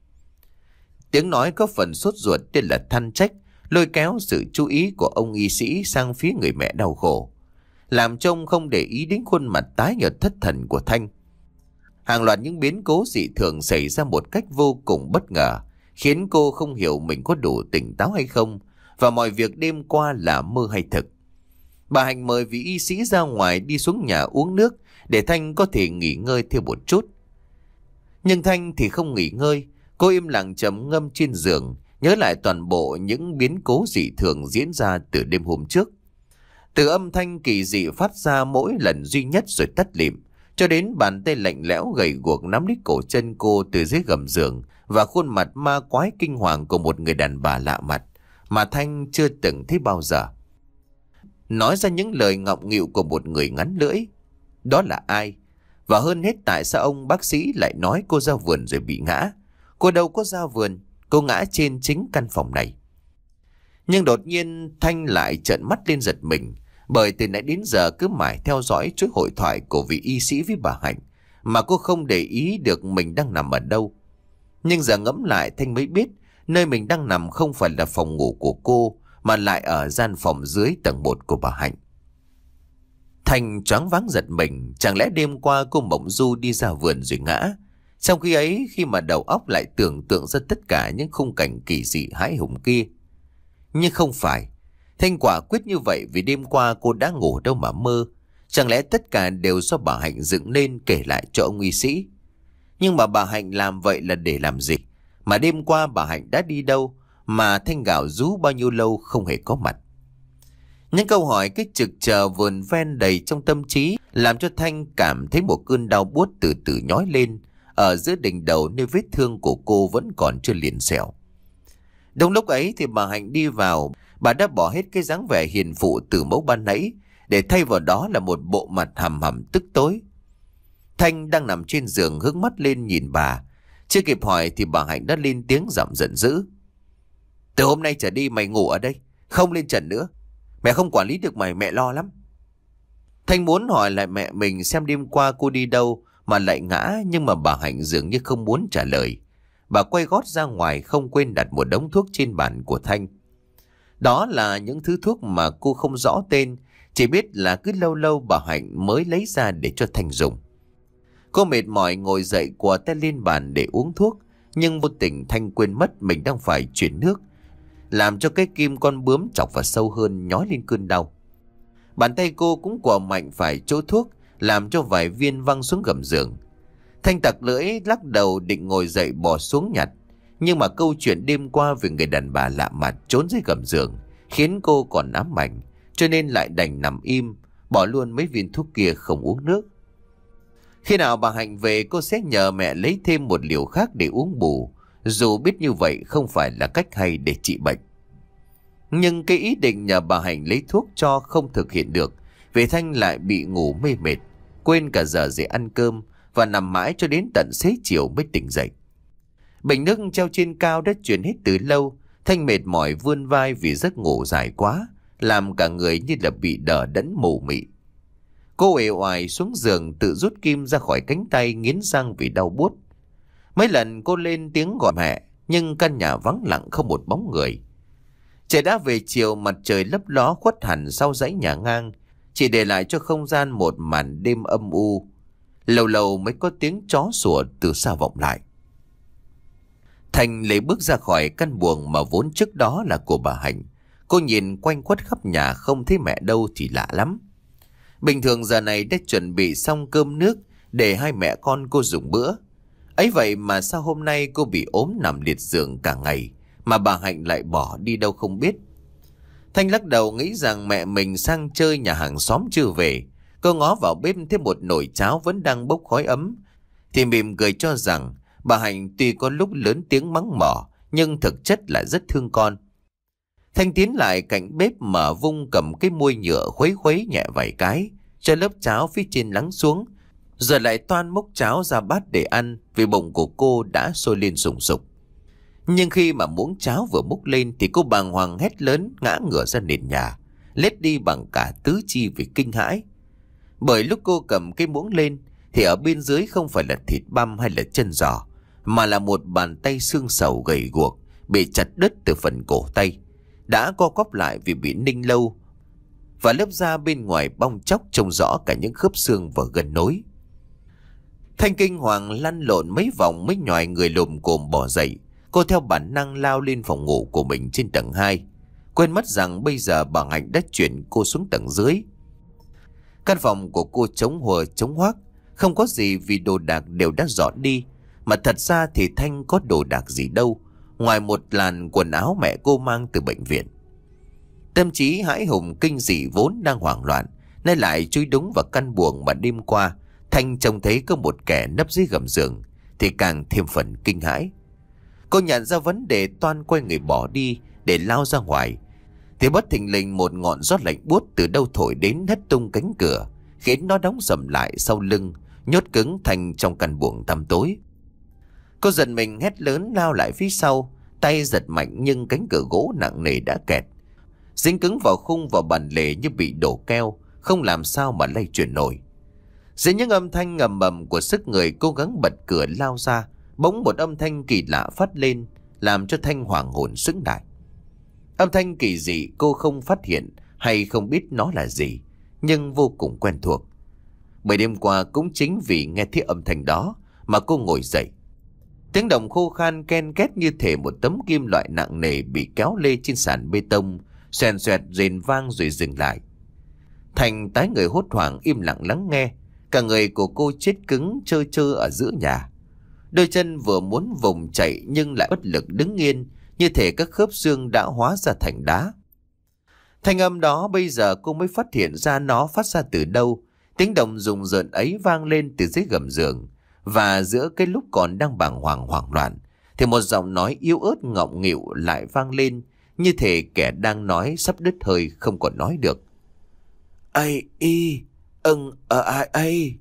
Tiếng nói có phần sốt ruột tên là than trách, lôi kéo sự chú ý của ông y sĩ sang phía người mẹ đau khổ, làm trông không để ý đến khuôn mặt tái nhợt thất thần của Thanh. Hàng loạt những biến cố dị thường xảy ra một cách vô cùng bất ngờ, khiến cô không hiểu mình có đủ tỉnh táo hay không, và mọi việc đêm qua là mơ hay thực. Bà Hạnh mời vị y sĩ ra ngoài đi xuống nhà uống nước để Thanh có thể nghỉ ngơi thêm một chút. Nhưng Thanh thì không nghỉ ngơi, cô im lặng trầm ngâm trên giường, nhớ lại toàn bộ những biến cố dị thường diễn ra từ đêm hôm trước. Từ âm thanh kỳ dị phát ra mỗi lần duy nhất rồi tắt lịm, cho đến bàn tay lạnh lẽo gầy guộc nắm lấy cổ chân cô từ dưới gầm giường, và khuôn mặt ma quái kinh hoàng của một người đàn bà lạ mặt mà Thanh chưa từng thấy bao giờ. Nói ra những lời ngọng nghịu của một người ngắn lưỡi. Đó là ai? Và hơn hết, tại sao ông bác sĩ lại nói cô ra vườn rồi bị ngã? Cô đâu có ra vườn, cô ngã trên chính căn phòng này. Nhưng đột nhiên Thanh lại trợn mắt lên giật mình, bởi từ nãy đến giờ cứ mãi theo dõi chuỗi hội thoại của vị y sĩ với bà Hạnh mà cô không để ý được mình đang nằm ở đâu. Nhưng giờ ngẫm lại, Thanh mới biết nơi mình đang nằm không phải là phòng ngủ của cô, mà lại ở gian phòng dưới tầng một của bà Hạnh. Thanh choáng váng giật mình, chẳng lẽ đêm qua cô mộng du đi ra vườn rồi ngã? Trong khi ấy, khi mà đầu óc lại tưởng tượng ra tất cả những khung cảnh kỳ dị hãi hùng kia. Nhưng không phải. Thanh quả quyết như vậy vì đêm qua cô đã ngủ đâu mà mơ. Chẳng lẽ tất cả đều do bà Hạnh dựng lên kể lại cho ông y sĩ? Nhưng mà bà Hạnh làm vậy là để làm gì? Mà đêm qua bà Hạnh đã đi đâu mà Thanh gào rú bao nhiêu lâu không hề có mặt? Những câu hỏi cái trực chờ vườn ven đầy trong tâm trí làm cho Thanh cảm thấy một cơn đau buốt từ từ nhói lên ở giữa đỉnh đầu, nơi vết thương của cô vẫn còn chưa liền sẹo. Đúng lúc ấy thì bà Hạnh đi vào. Bà đã bỏ hết cái dáng vẻ hiền phụ từ mẫu ban nãy, để thay vào đó là một bộ mặt hầm hầm tức tối. Thanh đang nằm trên giường hướng mắt lên nhìn bà. Chưa kịp hỏi thì bà Hạnh đã lên tiếng giọng giận dữ. Từ hôm nay trở đi mày ngủ ở đây, không lên trần nữa. Mẹ không quản lý được mày, mẹ lo lắm. Thanh muốn hỏi lại mẹ mình xem đêm qua cô đi đâu mà lại ngã, nhưng mà bà Hạnh dường như không muốn trả lời. Bà quay gót ra ngoài, không quên đặt một đống thuốc trên bàn của Thanh. Đó là những thứ thuốc mà cô không rõ tên, chỉ biết là cứ lâu lâu bà Hạnh mới lấy ra để cho Thanh dùng. Cô mệt mỏi ngồi dậy quờ tay lên bàn để uống thuốc, nhưng vô tình Thanh quên mất mình đang phải chuyển nước, làm cho cái kim con bướm chọc vào sâu hơn, nhói lên cơn đau. Bàn tay cô cũng quờ mạnh phải chỗ thuốc, làm cho vài viên văng xuống gầm giường. Thanh tặc lưỡi lắc đầu định ngồi dậy bỏ xuống nhặt, nhưng mà câu chuyện đêm qua về người đàn bà lạ mặt trốn dưới gầm giường khiến cô còn ám ảnh, cho nên lại đành nằm im, bỏ luôn mấy viên thuốc kia không uống nước. Khi nào bà Hạnh về, cô sẽ nhờ mẹ lấy thêm một liều khác để uống bù, dù biết như vậy không phải là cách hay để trị bệnh. Nhưng cái ý định nhờ bà Hạnh lấy thuốc cho không thực hiện được, vì Thanh lại bị ngủ mê mệt, quên cả giờ dậy ăn cơm và nằm mãi cho đến tận xế chiều mới tỉnh dậy. Bình nước treo trên cao đã chuyển hết từ lâu. Thanh mệt mỏi vươn vai vì giấc ngủ dài quá, làm cả người như là bị đờ đẫn mù mị. Cô uể oải xuống giường, tự rút kim ra khỏi cánh tay, nghiến răng vì đau buốt. Mấy lần cô lên tiếng gọi mẹ, nhưng căn nhà vắng lặng không một bóng người. Trời đã về chiều, mặt trời lấp ló khuất hẳn sau dãy nhà ngang, chỉ để lại cho không gian một màn đêm âm u. Lâu lâu mới có tiếng chó sủa từ xa vọng lại. Thành lấy bước ra khỏi căn buồng mà vốn trước đó là của bà Hạnh. Cô nhìn quanh quất khắp nhà không thấy mẹ đâu thì lạ lắm. Bình thường giờ này đã chuẩn bị xong cơm nước để hai mẹ con cô dùng bữa. Ấy vậy mà sao hôm nay cô bị ốm nằm liệt giường cả ngày, mà bà Hạnh lại bỏ đi đâu không biết. Thanh lắc đầu nghĩ rằng mẹ mình sang chơi nhà hàng xóm chưa về. Cô ngó vào bếp thấy một nồi cháo vẫn đang bốc khói ấm, thì mỉm cười cho rằng bà Hạnh tuy có lúc lớn tiếng mắng mỏ, nhưng thực chất là rất thương con. Thanh tiến lại cạnh bếp mở vung cầm cái muôi nhựa khuấy khuấy nhẹ vài cái, cho lớp cháo phía trên lắng xuống, rồi lại toan múc cháo ra bát để ăn vì bụng của cô đã sôi lên sùng sục. Nhưng khi mà muỗng cháo vừa múc lên thì cô bàng hoàng hét lớn ngã ngửa ra nền nhà, lết đi bằng cả tứ chi vì kinh hãi. Bởi lúc cô cầm cái muỗng lên thì ở bên dưới không phải là thịt băm hay là chân giò, mà là một bàn tay xương sầu gầy guộc bị chặt đứt từ phần cổ tay, đã co quắp lại vì bị ninh lâu, và lớp da bên ngoài bong chóc trông rõ cả những khớp xương và gân nối. Thanh kinh hoàng lăn lộn mấy vòng mới nhòi người lùm cồm bò dậy. Cô theo bản năng lao lên phòng ngủ của mình trên tầng hai, quên mất rằng bây giờ bà Hạnh đã chuyển cô xuống tầng dưới. Căn phòng của cô trống huờ trống hoác, không có gì vì đồ đạc đều đã dọn đi. Mà thật ra thì Thanh có đồ đạc gì đâu, ngoài một làn quần áo mẹ cô mang từ bệnh viện. Tâm trí hãi hùng kinh dị vốn đang hoảng loạn, nay lại chui đúng vào căn buồng mà đêm qua Thanh trông thấy có một kẻ nấp dưới gầm giường, thì càng thêm phần kinh hãi. Cô nhận ra vấn đề, toan quay người bỏ đi để lao ra ngoài, thì bất thình lình một ngọn gió lạnh buốt từ đâu thổi đến hất tung cánh cửa, khiến nó đóng sầm lại sau lưng, nhốt cứng Thanh trong căn buồng tăm tối. Cô giật mình hét lớn lao lại phía sau, tay giật mạnh nhưng cánh cửa gỗ nặng nề đã kẹt, dính cứng vào khung và bàn lề như bị đổ keo, không làm sao mà lay chuyển nổi. Dưới những âm thanh ngầm ầm của sức người cố gắng bật cửa lao ra, bỗng một âm thanh kỳ lạ phát lên, làm cho Thanh hoàng hồn sững lại. Âm thanh kỳ dị cô không phát hiện hay không biết nó là gì, nhưng vô cùng quen thuộc. Bởi đêm qua cũng chính vì nghe thấy âm thanh đó mà cô ngồi dậy. Tiếng động khô khan ken két như thể một tấm kim loại nặng nề bị kéo lê trên sàn bê tông, xoèn xoẹt rền vang rồi dừng lại. Thành tái người hốt hoảng im lặng lắng nghe. Cả người của cô chết cứng trơ trơ ở giữa nhà. Đôi chân vừa muốn vùng chạy nhưng lại bất lực đứng yên, như thể các khớp xương đã hóa ra thành đá. Thanh âm đó bây giờ cô mới phát hiện ra nó phát ra từ đâu. Tiếng động rùng rợn ấy vang lên từ dưới gầm giường. Và giữa cái lúc còn đang bàng hoàng hoảng loạn thì một giọng nói yếu ớt ngọng nghịu lại vang lên, như thể kẻ đang nói sắp đứt hơi không còn nói được. Ây y ưng ở ai ấy.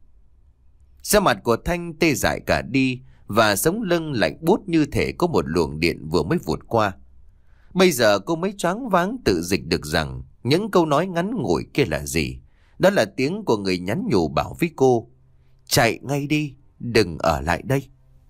Da mặt của Thanh tê dại cả đi, và sống lưng lạnh buốt như thể có một luồng điện vừa mới vụt qua. Bây giờ cô mới choáng váng tự dịch được rằng những câu nói ngắn ngủi kia là gì. Đó là tiếng của người nhắn nhủ bảo với cô: chạy ngay đi, đừng ở lại đây.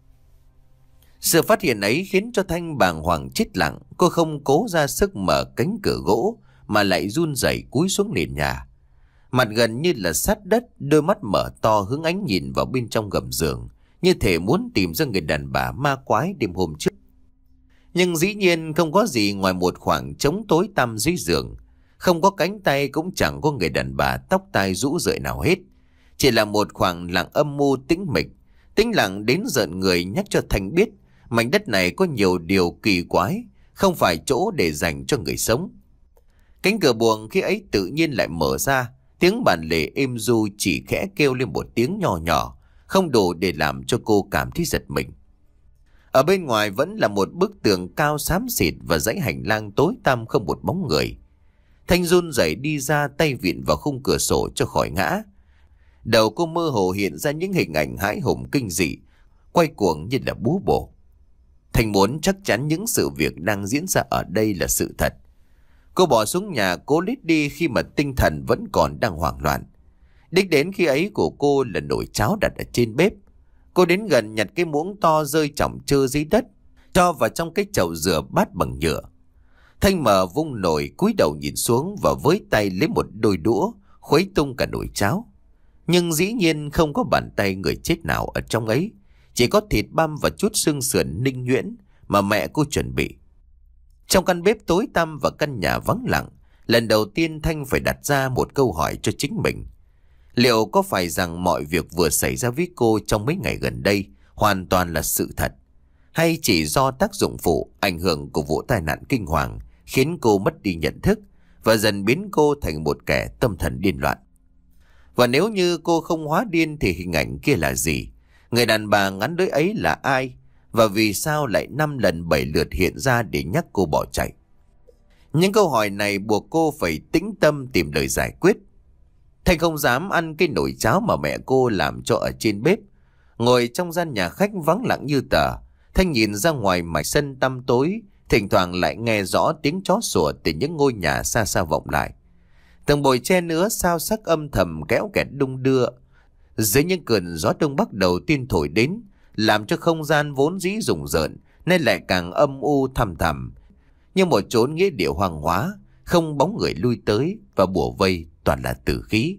Sự phát hiện ấy khiến cho Thanh bàng hoàng chết lặng. Cô không cố ra sức mở cánh cửa gỗ, mà lại run rẩy cúi xuống nền nhà, mặt gần như là sát đất, đôi mắt mở to hướng ánh nhìn vào bên trong gầm giường, như thể muốn tìm ra người đàn bà ma quái đêm hôm trước. Nhưng dĩ nhiên không có gì ngoài một khoảng trống tối tăm dưới giường. Không có cánh tay, cũng chẳng có người đàn bà tóc tai rũ rượi nào hết. Chỉ là một khoảng lặng âm mưu tĩnh mịch, tĩnh lặng đến rợn người, nhắc cho Thanh biết mảnh đất này có nhiều điều kỳ quái, không phải chỗ để dành cho người sống. Cánh cửa buồng khi ấy tự nhiên lại mở ra. Tiếng bàn lề êm ru chỉ khẽ kêu lên một tiếng nhỏ nhỏ, không đủ để làm cho cô cảm thấy giật mình. Ở bên ngoài vẫn là một bức tường cao xám xịt và dãy hành lang tối tăm không một bóng người. Thanh run rẩy đi ra, tay vịn vào khung cửa sổ cho khỏi ngã. Đầu cô mơ hồ hiện ra những hình ảnh hãi hùng kinh dị, quay cuồng như là búa bổ. Thanh muốn chắc chắn những sự việc đang diễn ra ở đây là sự thật. Cô bỏ xuống nhà cố lít đi khi mà tinh thần vẫn còn đang hoảng loạn. Đích đến khi ấy của cô là nồi cháo đặt ở trên bếp. Cô đến gần nhặt cái muỗng to rơi chỏng trơ dưới đất, cho vào trong cái chậu rửa bát bằng nhựa. Thanh mở vung nồi, cúi đầu nhìn xuống và với tay lấy một đôi đũa khuấy tung cả nồi cháo. Nhưng dĩ nhiên không có bàn tay người chết nào ở trong ấy, chỉ có thịt băm và chút xương sườn ninh nhuyễn mà mẹ cô chuẩn bị. Trong căn bếp tối tăm và căn nhà vắng lặng, lần đầu tiên Thanh phải đặt ra một câu hỏi cho chính mình. Liệu có phải rằng mọi việc vừa xảy ra với cô trong mấy ngày gần đây hoàn toàn là sự thật, hay chỉ do tác dụng phụ ảnh hưởng của vụ tai nạn kinh hoàng khiến cô mất đi nhận thức và dần biến cô thành một kẻ tâm thần điên loạn? Và nếu như cô không hóa điên thì hình ảnh kia là gì? Người đàn bà ngắn đới ấy là ai? Và vì sao lại năm lần bảy lượt hiện ra để nhắc cô bỏ chạy? Những câu hỏi này buộc cô phải tĩnh tâm tìm lời giải quyết. Thanh không dám ăn cái nồi cháo mà mẹ cô làm cho ở trên bếp. Ngồi trong gian nhà khách vắng lặng như tờ, Thanh nhìn ra ngoài mảnh sân tăm tối, thỉnh thoảng lại nghe rõ tiếng chó sủa từ những ngôi nhà xa xa vọng lại. Từng bụi tre nứa sao sắc âm thầm kéo kẹt đung đưa. Dưới những cơn gió đông bắc đầu tiên thổi đến, làm cho không gian vốn dĩ rùng rợn nên lại càng âm u thăm thẳm, như một chốn nghĩa địa hoang hóa, không bóng người lui tới và bủa vây toàn là tử khí.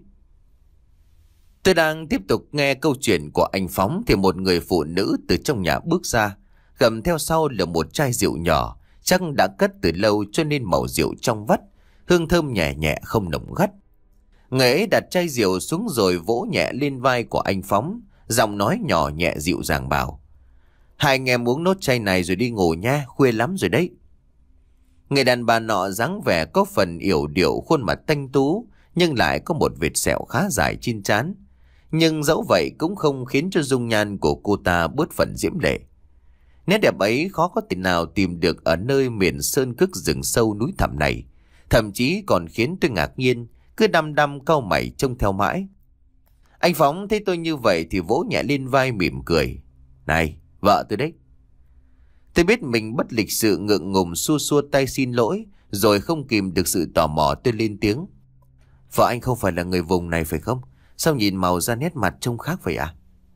Tôi đang tiếp tục nghe câu chuyện của anh Phóng thì một người phụ nữ từ trong nhà bước ra, cầm theo sau là một chai rượu nhỏ, chắc đã cất từ lâu cho nên màu rượu trong vắt, hương thơm nhẹ nhẹ không nồng gắt. Người ấy đặt chai rượu xuống rồi vỗ nhẹ lên vai của anh Phóng, giọng nói nhỏ nhẹ dịu dàng bảo: "Hai anh em uống nốt chai này rồi đi ngủ nha, khuya lắm rồi đấy." Người đàn bà nọ dáng vẻ có phần yểu điệu, khuôn mặt thanh tú nhưng lại có một vệt sẹo khá dài trên trán. Nhưng dẫu vậy cũng không khiến cho dung nhan của cô ta bớt phần diễm lệ. Nét đẹp ấy khó có thể nào tìm được ở nơi miền sơn cước rừng sâu núi thẳm này, thậm chí còn khiến tôi ngạc nhiên, cứ đăm đăm cau mày trông theo mãi. Anh Phóng thấy tôi như vậy thì vỗ nhẹ lên vai mỉm cười: "Này, vợ tôi đấy." Tôi biết mình bất lịch sự, ngượng ngùng xua xua tay xin lỗi, rồi không kìm được sự tò mò tôi lên tiếng: "Vợ anh không phải là người vùng này phải không? Sao nhìn màu da nét mặt trông khác vậy à?"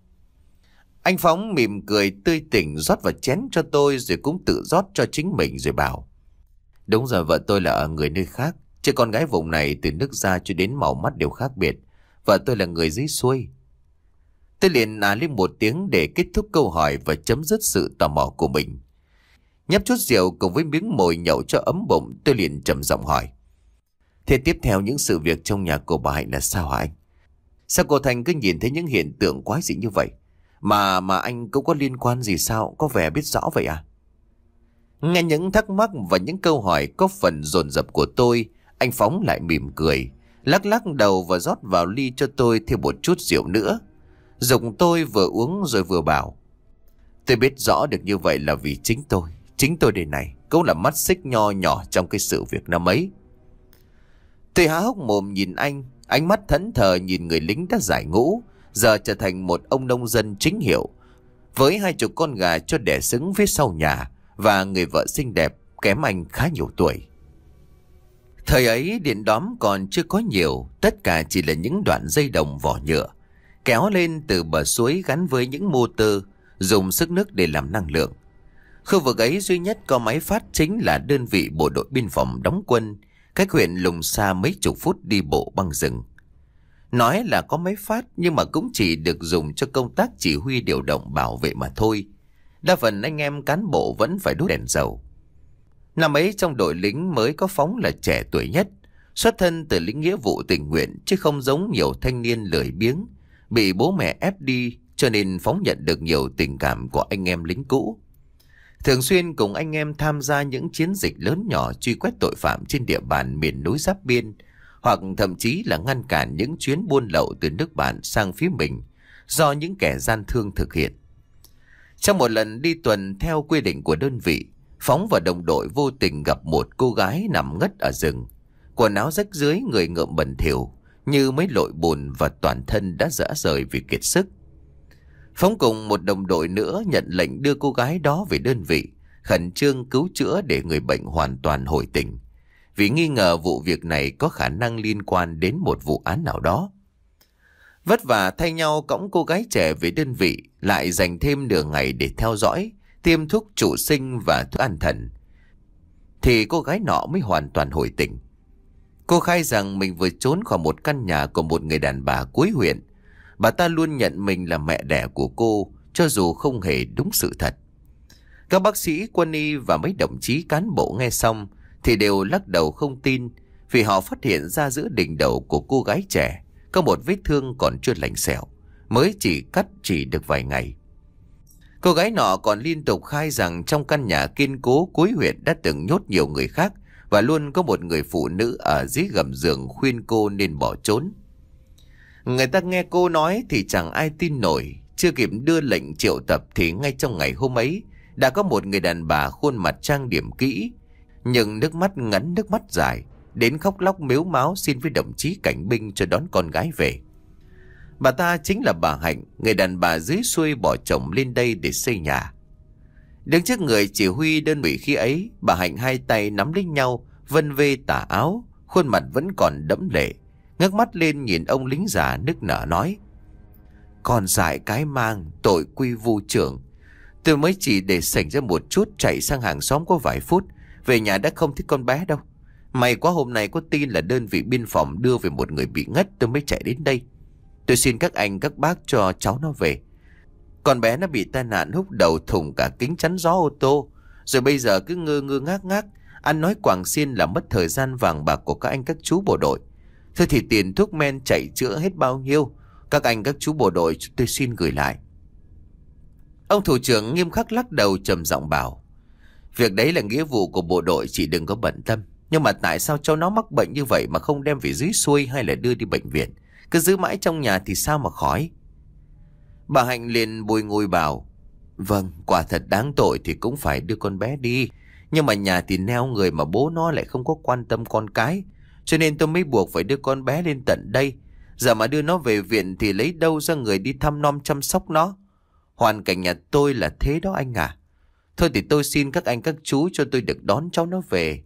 Anh Phóng mỉm cười tươi tỉnh, rót vào chén cho tôi rồi cũng tự rót cho chính mình rồi bảo: "Đúng rồi, vợ tôi là ở người nơi khác, chứ con gái vùng này từ nước da cho đến màu mắt đều khác biệt. Vợ tôi là người dưới xuôi." Tôi liền à lên một tiếng để kết thúc câu hỏi và chấm dứt sự tò mò của mình. Nhấp chút rượu cùng với miếng mồi nhậu cho ấm bụng, tôi liền trầm giọng hỏi: "Thế tiếp theo những sự việc trong nhà cô bà Hạnh là sao hả anh? Sao cô Thành cứ nhìn thấy những hiện tượng quái dị như vậy? Mà mà anh cũng có liên quan gì sao? Có vẻ biết rõ vậy à?" Nghe những thắc mắc và những câu hỏi có phần dồn dập của tôi, anh Phóng lại mỉm cười, lắc lắc đầu và rót vào ly cho tôi thêm một chút rượu nữa. Dùng tôi vừa uống rồi vừa bảo: "Tôi biết rõ được như vậy là vì chính tôi. Chính tôi đây này cũng là mắt xích nho nhỏ trong cái sự việc năm ấy." Tôi há hốc mồm nhìn anh, ánh mắt thẫn thờ nhìn người lính đã giải ngũ, giờ trở thành một ông nông dân chính hiệu, với hai chục con gà cho đẻ xứng phía sau nhà và người vợ xinh đẹp kém anh khá nhiều tuổi. Thời ấy điện đóm còn chưa có nhiều, tất cả chỉ là những đoạn dây đồng vỏ nhựa kéo lên từ bờ suối gắn với những motor dùng sức nước để làm năng lượng. Khu vực ấy duy nhất có máy phát chính là đơn vị bộ đội biên phòng đóng quân cách huyện Lùng Sa mấy chục phút đi bộ băng rừng. Nói là có máy phát nhưng mà cũng chỉ được dùng cho công tác chỉ huy điều động bảo vệ mà thôi. Đa phần anh em cán bộ vẫn phải đốt đèn dầu. Năm ấy trong đội lính mới có Phóng là trẻ tuổi nhất, xuất thân từ lính nghĩa vụ tình nguyện chứ không giống nhiều thanh niên lười biếng bị bố mẹ ép đi, cho nên Phóng nhận được nhiều tình cảm của anh em lính cũ. Thường xuyên cùng anh em tham gia những chiến dịch lớn nhỏ truy quét tội phạm trên địa bàn miền núi giáp biên, hoặc thậm chí là ngăn cản những chuyến buôn lậu từ nước bạn sang phía mình do những kẻ gian thương thực hiện. Trong một lần đi tuần theo quy định của đơn vị, Phóng và đồng đội vô tình gặp một cô gái nằm ngất ở rừng, quần áo rách rưới, người ngợm bẩn thỉu như mấy lội bùn và toàn thân đã rã rời vì kiệt sức. Phóng cùng một đồng đội nữa nhận lệnh đưa cô gái đó về đơn vị, khẩn trương cứu chữa để người bệnh hoàn toàn hồi tỉnh, vì nghi ngờ vụ việc này có khả năng liên quan đến một vụ án nào đó. Vất vả thay nhau cõng cô gái trẻ về đơn vị, lại dành thêm nửa ngày để theo dõi, tiêm thuốc trụ sinh và thuốc an thần, thì cô gái nọ mới hoàn toàn hồi tỉnh. Cô khai rằng mình vừa trốn khỏi một căn nhà của một người đàn bà cuối huyện. Bà ta luôn nhận mình là mẹ đẻ của cô, cho dù không hề đúng sự thật. Các bác sĩ, quân y và mấy đồng chí cán bộ nghe xong thì đều lắc đầu không tin, vì họ phát hiện ra giữa đỉnh đầu của cô gái trẻ có một vết thương còn chưa lành sẹo, mới chỉ cắt chỉ được vài ngày. Cô gái nọ còn liên tục khai rằng trong căn nhà kiên cố cuối huyện đã từng nhốt nhiều người khác, và luôn có một người phụ nữ ở dưới gầm giường khuyên cô nên bỏ trốn. Người ta nghe cô nói thì chẳng ai tin nổi. Chưa kịp đưa lệnh triệu tập thì ngay trong ngày hôm ấy đã có một người đàn bà khuôn mặt trang điểm kỹ, nhưng nước mắt ngắn nước mắt dài, đến khóc lóc mếu máo xin với đồng chí cảnh binh cho đón con gái về. Bà ta chính là bà Hạnh, người đàn bà dưới xuôi bỏ chồng lên đây để xây nhà. Đứng trước người chỉ huy đơn vị khi ấy, bà Hạnh hai tay nắm lấy nhau, vân vê tà áo, khuôn mặt vẫn còn đẫm lệ, ngước mắt lên nhìn ông lính già nức nở nói: Con dại cái mang, tội quy vu trưởng. Tôi mới chỉ để xảy ra một chút, chạy sang hàng xóm có vài phút, về nhà đã không thấy con bé đâu. May quá hôm nay có tin là đơn vị biên phòng đưa về một người bị ngất, tôi mới chạy đến đây. Tôi xin các anh các bác cho cháu nó về. Con bé nó bị tai nạn húc đầu, thủng cả kính chắn gió ô tô, rồi bây giờ cứ ngơ ngơ ngác ngác, ăn nói quảng xiên là mất thời gian vàng bạc của các anh các chú bộ đội. Thôi thì tiền thuốc men chạy chữa hết bao nhiêu, các anh các chú bộ đội tôi xin gửi lại. Ông thủ trưởng nghiêm khắc lắc đầu trầm giọng bảo: Việc đấy là nghĩa vụ của bộ đội, chị đừng có bận tâm. Nhưng mà tại sao cháu nó mắc bệnh như vậy mà không đem về dưới xuôi hay là đưa đi bệnh viện, cứ giữ mãi trong nhà thì sao mà khỏi? Bà Hạnh liền bùi ngùi bảo: Vâng, quả thật đáng tội thì cũng phải đưa con bé đi. Nhưng mà nhà thì neo người mà bố nó lại không có quan tâm con cái, cho nên tôi mới buộc phải đưa con bé lên tận đây. Giờ mà đưa nó về viện thì lấy đâu ra người đi thăm nom chăm sóc nó. Hoàn cảnh nhà tôi là thế đó anh à. Thôi thì tôi xin các anh các chú cho tôi được đón cháu nó về.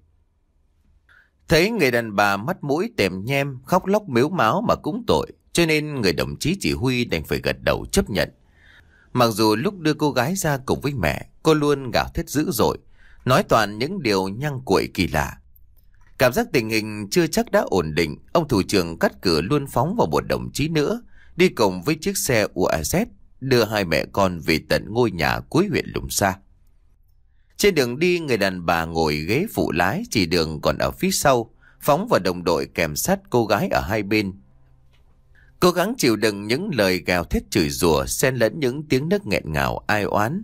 Thấy người đàn bà mắt mũi tèm nhem, khóc lóc mếu máo mà cũng tội, cho nên người đồng chí chỉ huy đành phải gật đầu chấp nhận. Mặc dù lúc đưa cô gái ra cùng với mẹ, cô luôn gào thét dữ dội, nói toàn những điều nhăng cuội kỳ lạ. Cảm giác tình hình chưa chắc đã ổn định, ông thủ trưởng cắt cử luôn phóng vào một đồng chí nữa, đi cùng với chiếc xe u a zét, đưa hai mẹ con về tận ngôi nhà cuối huyện Lùng Sa. Trên đường đi, người đàn bà ngồi ghế phụ lái, chỉ đường còn ở phía sau, phóng và đồng đội kèm sát cô gái ở hai bên. Cố gắng chịu đựng những lời gào thét chửi rủa, xen lẫn những tiếng nấc nghẹn ngào ai oán.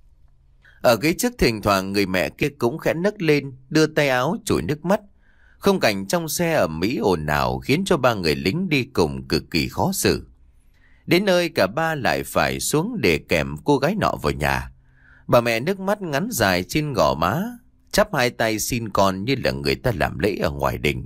Ở ghế trước thỉnh thoảng người mẹ kia cũng khẽ nấc lên, đưa tay áo chùi nước mắt. Khung cảnh trong xe ầm ĩ ồn ào khiến cho ba người lính đi cùng cực kỳ khó xử. Đến nơi cả ba lại phải xuống để kèm cô gái nọ vào nhà. Bà mẹ nước mắt ngắn dài trên gò má, chắp hai tay xin con như là người ta làm lễ ở ngoài đình.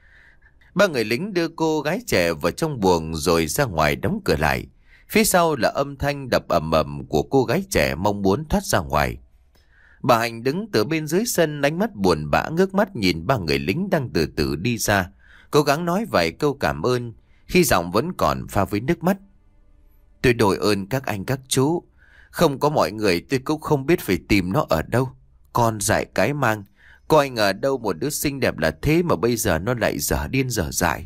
Ba người lính đưa cô gái trẻ vào trong buồng rồi ra ngoài đóng cửa lại. Phía sau là âm thanh đập ầm ầm của cô gái trẻ mong muốn thoát ra ngoài. Bà Hạnh đứng từ bên dưới sân, ánh mắt buồn bã ngước mắt nhìn ba người lính đang từ từ đi ra, cố gắng nói vài câu cảm ơn, khi giọng vẫn còn pha với nước mắt. Tôi đội ơn các anh các chú, không có mọi người tôi cũng không biết phải tìm nó ở đâu. Con dại cái mang, có anh ở đâu một đứa xinh đẹp là thế mà bây giờ nó lại dở điên dở dại.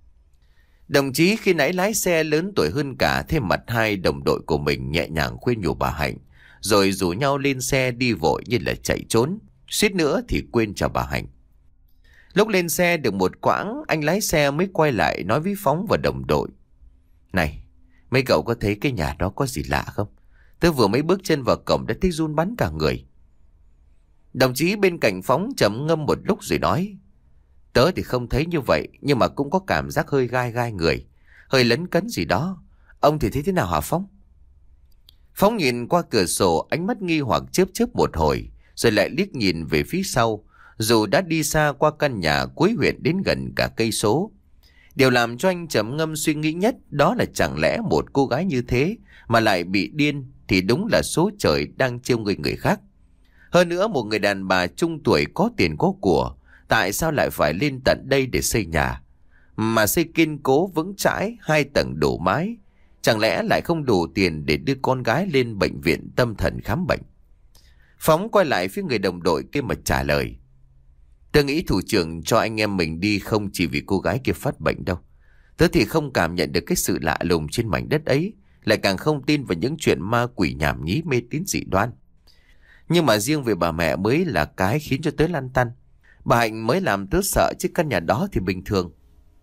Đồng chí khi nãy lái xe lớn tuổi hơn cả, thêm mặt hai đồng đội của mình nhẹ nhàng khuyên nhủ bà Hạnh, rồi rủ nhau lên xe đi vội như là chạy trốn, suýt nữa thì quên chào bà Hạnh. Lúc lên xe được một quãng, anh lái xe mới quay lại nói với Phóng và đồng đội: Này, mấy cậu có thấy cái nhà đó có gì lạ không? Tớ vừa mới bước chân vào cổng đã thấy run bắn cả người. Đồng chí bên cạnh Phóng trầm ngâm một lúc rồi nói: Tớ thì không thấy như vậy, nhưng mà cũng có cảm giác hơi gai gai người, hơi lấn cấn gì đó. Ông thì thấy thế nào hả Phóng? Phóng nhìn qua cửa sổ, ánh mắt nghi hoặc chớp chớp một hồi, rồi lại liếc nhìn về phía sau. Dù đã đi xa qua căn nhà cuối huyện đến gần cả cây số, điều làm cho anh trầm ngâm suy nghĩ nhất đó là chẳng lẽ một cô gái như thế mà lại bị điên thì đúng là số trời đang trêu người người khác. Hơn nữa một người đàn bà trung tuổi có tiền có của, tại sao lại phải lên tận đây để xây nhà, mà xây kiên cố vững chãi hai tầng đổ mái? Chẳng lẽ lại không đủ tiền để đưa con gái lên bệnh viện tâm thần khám bệnh? Phóng quay lại phía người đồng đội kia mà trả lời: Tớ nghĩ thủ trưởng cho anh em mình đi không chỉ vì cô gái kia phát bệnh đâu. Tớ thì không cảm nhận được cái sự lạ lùng trên mảnh đất ấy, lại càng không tin vào những chuyện ma quỷ nhảm nhí mê tín dị đoan. Nhưng mà riêng về bà mẹ mới là cái khiến cho tớ lăn tăn. Bà Hạnh mới làm tớ sợ, chứ căn nhà đó thì bình thường.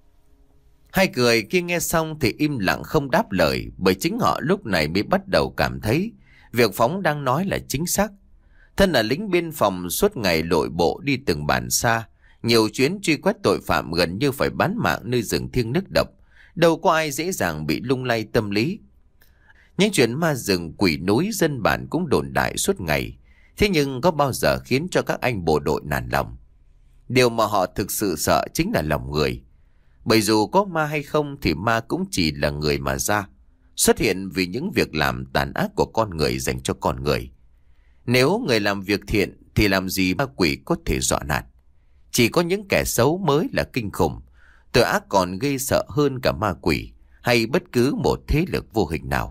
Hai người kia nghe xong thì im lặng không đáp lời, bởi chính họ lúc này mới bắt đầu cảm thấy việc Phóng đang nói là chính xác. Thân là lính biên phòng suốt ngày lội bộ đi từng bản xa, nhiều chuyến truy quét tội phạm gần như phải bán mạng nơi rừng thiêng nước độc, đâu có ai dễ dàng bị lung lay tâm lý. Những chuyện ma rừng quỷ núi dân bản cũng đồn đại suốt ngày, thế nhưng có bao giờ khiến cho các anh bộ đội nản lòng. Điều mà họ thực sự sợ chính là lòng người. Bởi dù có ma hay không thì ma cũng chỉ là người mà ra, xuất hiện vì những việc làm tàn ác của con người dành cho con người. Nếu người làm việc thiện thì làm gì ma quỷ có thể dọa nạt. Chỉ có những kẻ xấu mới là kinh khủng. Tội ác còn gây sợ hơn cả ma quỷ hay bất cứ một thế lực vô hình nào.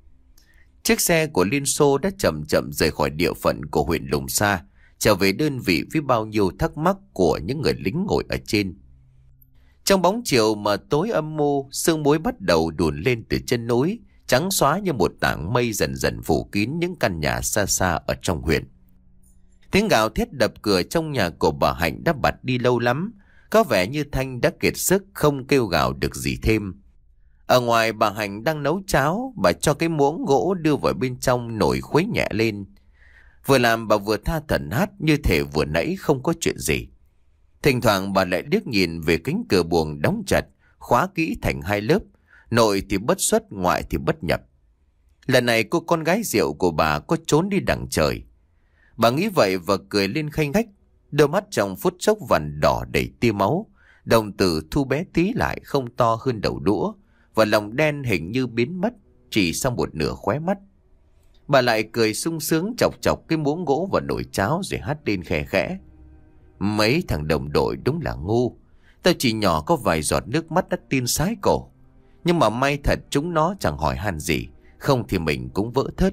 Chiếc xe của Liên Xô đã chậm chậm rời khỏi địa phận của huyện Lùng Sa, trở về đơn vị với bao nhiêu thắc mắc của những người lính ngồi ở trên. Trong bóng chiều mà tối âm mưu, sương muối bắt đầu đùn lên từ chân núi, trắng xóa như một tảng mây dần dần phủ kín những căn nhà xa xa ở trong huyện. Tiếng gào thét đập cửa trong nhà của bà Hạnh đã bặt đi lâu lắm, có vẻ như Thanh đã kiệt sức không kêu gào được gì thêm. Ở ngoài bà Hạnh đang nấu cháo, bà cho cái muỗng gỗ đưa vào bên trong nồi khuấy nhẹ lên. Vừa làm bà vừa tha thẩn hát như thể vừa nãy không có chuyện gì. Thỉnh thoảng bà lại liếc nhìn về cánh cửa buồng đóng chặt, khóa kỹ thành hai lớp, nội thì bất xuất, ngoại thì bất nhập. Lần này cô con gái rượu của bà có trốn đi đằng trời. Bà nghĩ vậy và cười lên khanh khách, đôi mắt trong phút chốc vằn đỏ đầy tia máu, đồng tử thu bé tí lại không to hơn đầu đũa, và lòng đen hình như biến mất chỉ sau một nửa khóe mắt. Bà lại cười sung sướng chọc chọc cái muỗng gỗ vào nồi cháo rồi hát lên khẽ khẽ. Mấy thằng đồng đội đúng là ngu. Tao chỉ nhỏ có vài giọt nước mắt đã tin sái cổ. Nhưng mà may thật chúng nó chẳng hỏi han gì, không thì mình cũng vỡ thớt.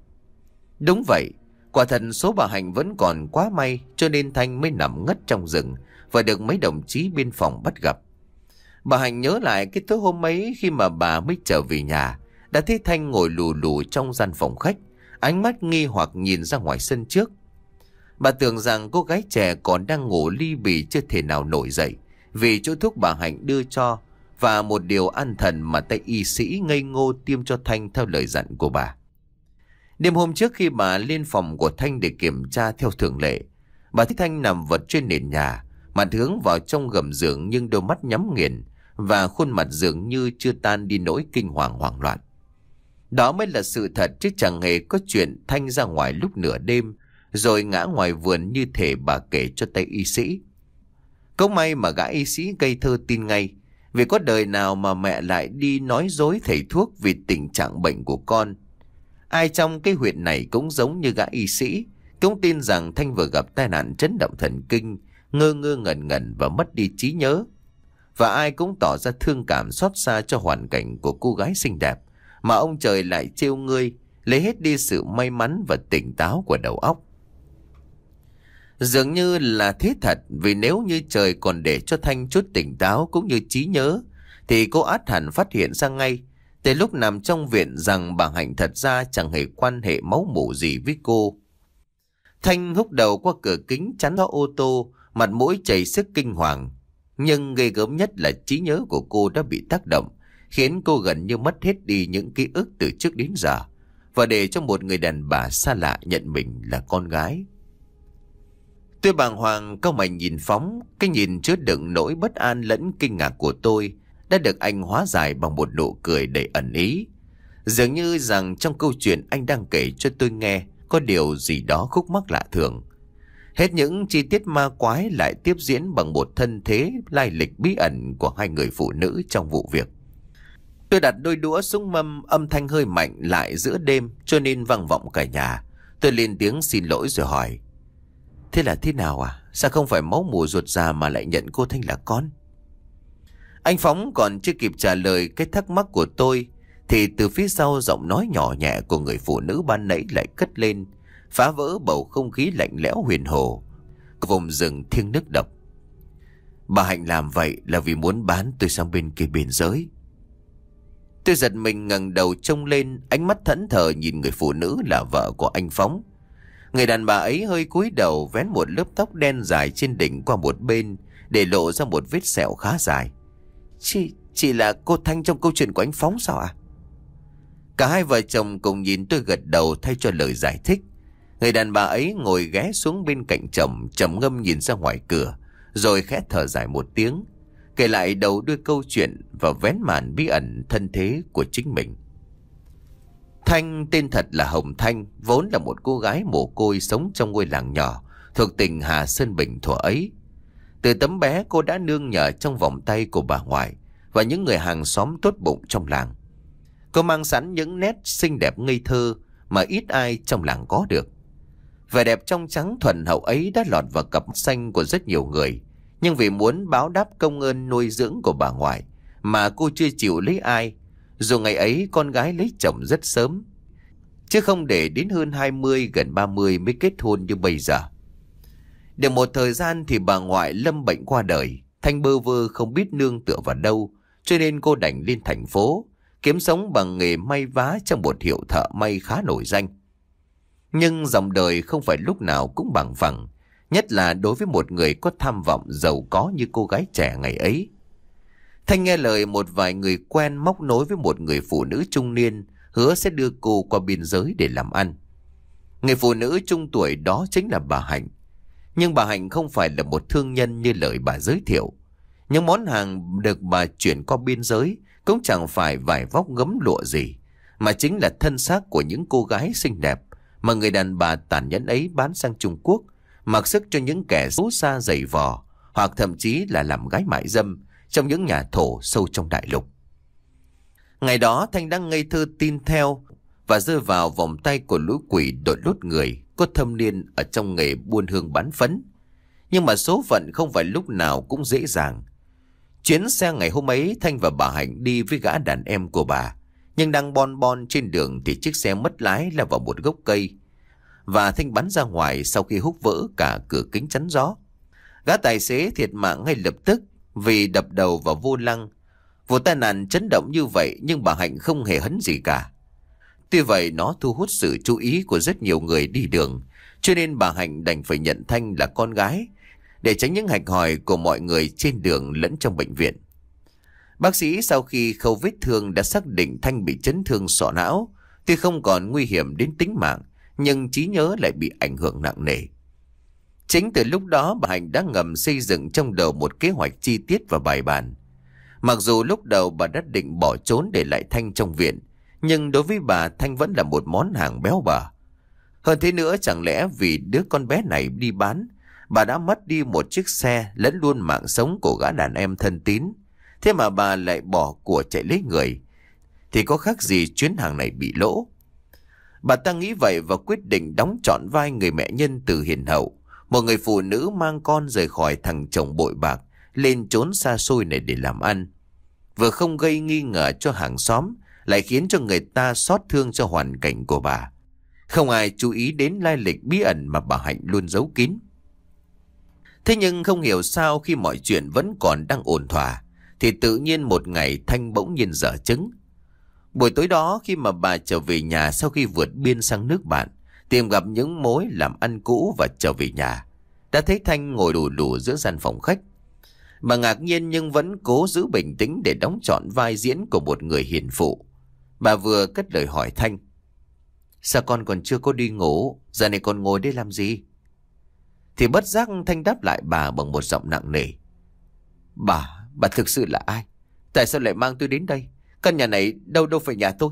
Đúng vậy, quả thật số bà Hạnh vẫn còn quá may, cho nên Thanh mới nằm ngất trong rừng và được mấy đồng chí biên phòng bắt gặp. Bà Hạnh nhớ lại cái tối hôm ấy khi mà bà mới trở về nhà, đã thấy Thanh ngồi lù lù trong gian phòng khách, ánh mắt nghi hoặc nhìn ra ngoài sân trước. Bà tưởng rằng cô gái trẻ còn đang ngủ li bì chưa thể nào nổi dậy vì chỗ thuốc bà Hạnh đưa cho và một điều an thần mà tay y sĩ ngây ngô tiêm cho Thanh theo lời dặn của bà. Đêm hôm trước khi bà lên phòng của Thanh để kiểm tra theo thường lệ, bà thấy Thanh nằm vật trên nền nhà, mặt hướng vào trong gầm giường nhưng đôi mắt nhắm nghiền và khuôn mặt dường như chưa tan đi nỗi kinh hoàng hoảng loạn. Đó mới là sự thật chứ chẳng hề có chuyện Thanh ra ngoài lúc nửa đêm rồi ngã ngoài vườn như thể bà kể cho tay y sĩ. Cũng may mà gã y sĩ gây thơ tin ngay, vì có đời nào mà mẹ lại đi nói dối thầy thuốc vì tình trạng bệnh của con. Ai trong cái huyện này cũng giống như gã y sĩ, cũng tin rằng Thanh vừa gặp tai nạn chấn động thần kinh, ngơ ngơ ngẩn ngẩn và mất đi trí nhớ. Và ai cũng tỏ ra thương cảm xót xa cho hoàn cảnh của cô gái xinh đẹp, mà ông trời lại trêu ngươi, lấy hết đi sự may mắn và tỉnh táo của đầu óc. Dường như là thế thật, vì nếu như trời còn để cho Thanh chút tỉnh táo cũng như trí nhớ, thì cô ắt hẳn phát hiện ra ngay, từ lúc nằm trong viện, rằng bà Hạnh thật ra chẳng hề quan hệ máu mủ gì với cô. Thanh húc đầu qua cửa kính chắn gió ô tô, mặt mũi chảy sức kinh hoàng. Nhưng ghê gớm nhất là trí nhớ của cô đã bị tác động, khiến cô gần như mất hết đi những ký ức từ trước đến giờ, và để cho một người đàn bà xa lạ nhận mình là con gái. Tôi bàng hoàng cau mày nhìn Phóng, cái nhìn chứa đựng nỗi bất an lẫn kinh ngạc của tôi đã được anh hóa giải bằng một nụ cười đầy ẩn ý. Dường như rằng trong câu chuyện anh đang kể cho tôi nghe có điều gì đó khúc mắc lạ thường. Hết những chi tiết ma quái lại tiếp diễn bằng một thân thế lai lịch bí ẩn của hai người phụ nữ trong vụ việc. Tôi đặt đôi đũa xuống mâm, âm thanh hơi mạnh lại giữa đêm cho nên vang vọng cả nhà. Tôi lên tiếng xin lỗi rồi hỏi: Thế là thế nào à? Sao không phải máu mủ ruột già mà lại nhận cô Thanh là con? Anh Phóng còn chưa kịp trả lời cái thắc mắc của tôi thì từ phía sau giọng nói nhỏ nhẹ của người phụ nữ ban nãy lại cất lên, phá vỡ bầu không khí lạnh lẽo huyền hồ của vùng rừng thiêng nước độc. Bà Hạnh làm vậy là vì muốn bán tôi sang bên kia biên giới. Tôi giật mình ngẩng đầu trông lên, ánh mắt thẫn thờ nhìn người phụ nữ là vợ của anh Phóng. Người đàn bà ấy hơi cúi đầu, vén một lớp tóc đen dài trên đỉnh qua một bên để lộ ra một vết sẹo khá dài. Chị, chị là cô Thanh trong câu chuyện của anh Phóng sao ạ? À? Cả hai vợ chồng cùng nhìn tôi gật đầu thay cho lời giải thích. Người đàn bà ấy ngồi ghé xuống bên cạnh chồng, trầm ngâm nhìn ra ngoài cửa, rồi khẽ thở dài một tiếng, kể lại đầu đuôi câu chuyện và vén màn bí ẩn thân thế của chính mình. Thanh tên thật là Hồng Thanh, vốn là một cô gái mồ côi sống trong ngôi làng nhỏ thuộc tỉnh Hà Sơn Bình thuở ấy. Từ tấm bé cô đã nương nhờ trong vòng tay của bà ngoại và những người hàng xóm tốt bụng trong làng. Cô mang sẵn những nét xinh đẹp ngây thơ mà ít ai trong làng có được. Vẻ đẹp trong trắng thuần hậu ấy đã lọt vào cặp mắt xanh của rất nhiều người. Nhưng vì muốn báo đáp công ơn nuôi dưỡng của bà ngoại mà cô chưa chịu lấy ai, dù ngày ấy con gái lấy chồng rất sớm, chứ không để đến hơn hai mươi gần ba mươi mới kết hôn như bây giờ. Được một thời gian thì bà ngoại lâm bệnh qua đời. Thanh bơ vơ không biết nương tựa vào đâu, cho nên cô đành lên thành phố kiếm sống bằng nghề may vá trong một hiệu thợ may khá nổi danh. Nhưng dòng đời không phải lúc nào cũng bằng phẳng, nhất là đối với một người có tham vọng giàu có như cô gái trẻ ngày ấy. Thanh nghe lời một vài người quen móc nối với một người phụ nữ trung niên, hứa sẽ đưa cô qua biên giới để làm ăn. Người phụ nữ trung tuổi đó chính là bà Hạnh. Nhưng bà Hạnh không phải là một thương nhân như lời bà giới thiệu. Những món hàng được bà chuyển qua biên giới cũng chẳng phải vải vóc gấm lụa gì, mà chính là thân xác của những cô gái xinh đẹp mà người đàn bà tàn nhẫn ấy bán sang Trung Quốc, mặc sức cho những kẻ xấu xa giày vò, hoặc thậm chí là làm gái mại dâm trong những nhà thổ sâu trong đại lục. Ngày đó Thanh đang ngây thơ tin theo và rơi vào vòng tay của lũ quỷ đội lốt người có thâm niên ở trong nghề buôn hương bán phấn. Nhưng mà số phận không phải lúc nào cũng dễ dàng. Chuyến xe ngày hôm ấy, Thanh và bà Hạnh đi với gã đàn em của bà, nhưng đang bon bon trên đường thì chiếc xe mất lái lao vào một gốc cây, và Thanh bắn ra ngoài sau khi húc vỡ cả cửa kính chắn gió. Gã tài xế thiệt mạng ngay lập tức vì đập đầu vào vô lăng. Vụ tai nạn chấn động như vậy nhưng bà Hạnh không hề hấn gì cả. Tuy vậy nó thu hút sự chú ý của rất nhiều người đi đường, cho nên bà Hạnh đành phải nhận Thanh là con gái để tránh những hạch hòi của mọi người trên đường lẫn trong bệnh viện. Bác sĩ sau khi khâu vết thương đã xác định Thanh bị chấn thương sọ não. Tuy không còn nguy hiểm đến tính mạng, nhưng trí nhớ lại bị ảnh hưởng nặng nề. Chính từ lúc đó bà Hạnh đã ngầm xây dựng trong đầu một kế hoạch chi tiết và bài bản. Mặc dù lúc đầu bà đã định bỏ trốn để lại Thanh trong viện, nhưng đối với bà, Thanh vẫn là một món hàng béo bở. Hơn thế nữa, chẳng lẽ vì đứa con bé này đi bán, bà đã mất đi một chiếc xe lẫn luôn mạng sống của gã đàn em thân tín, thế mà bà lại bỏ của chạy lấy người, thì có khác gì chuyến hàng này bị lỗ. Bà ta nghĩ vậy và quyết định đóng trọn vai người mẹ nhân từ hiền hậu, một người phụ nữ mang con rời khỏi thằng chồng bội bạc, lên trốn xa xôi này để làm ăn. Vừa không gây nghi ngờ cho hàng xóm, lại khiến cho người ta xót thương cho hoàn cảnh của bà. Không ai chú ý đến lai lịch bí ẩn mà bà Hạnh luôn giấu kín. Thế nhưng không hiểu sao khi mọi chuyện vẫn còn đang ổn thỏa, thì tự nhiên một ngày Thanh bỗng nhiên dở chứng. Buổi tối đó, khi mà bà trở về nhà sau khi vượt biên sang nước bạn, tìm gặp những mối làm ăn cũ và trở về nhà, đã thấy Thanh ngồi lù lù giữa gian phòng khách. Bà ngạc nhiên nhưng vẫn cố giữ bình tĩnh để đóng trọn vai diễn của một người hiền phụ. Bà vừa cất lời hỏi Thanh: "Sao con còn chưa có đi ngủ? Giờ này con ngồi đây làm gì?" Thì bất giác Thanh đáp lại bà bằng một giọng nặng nề: Bà, bà thực sự là ai? Tại sao lại mang tôi đến đây? Căn nhà này đâu đâu phải nhà tôi."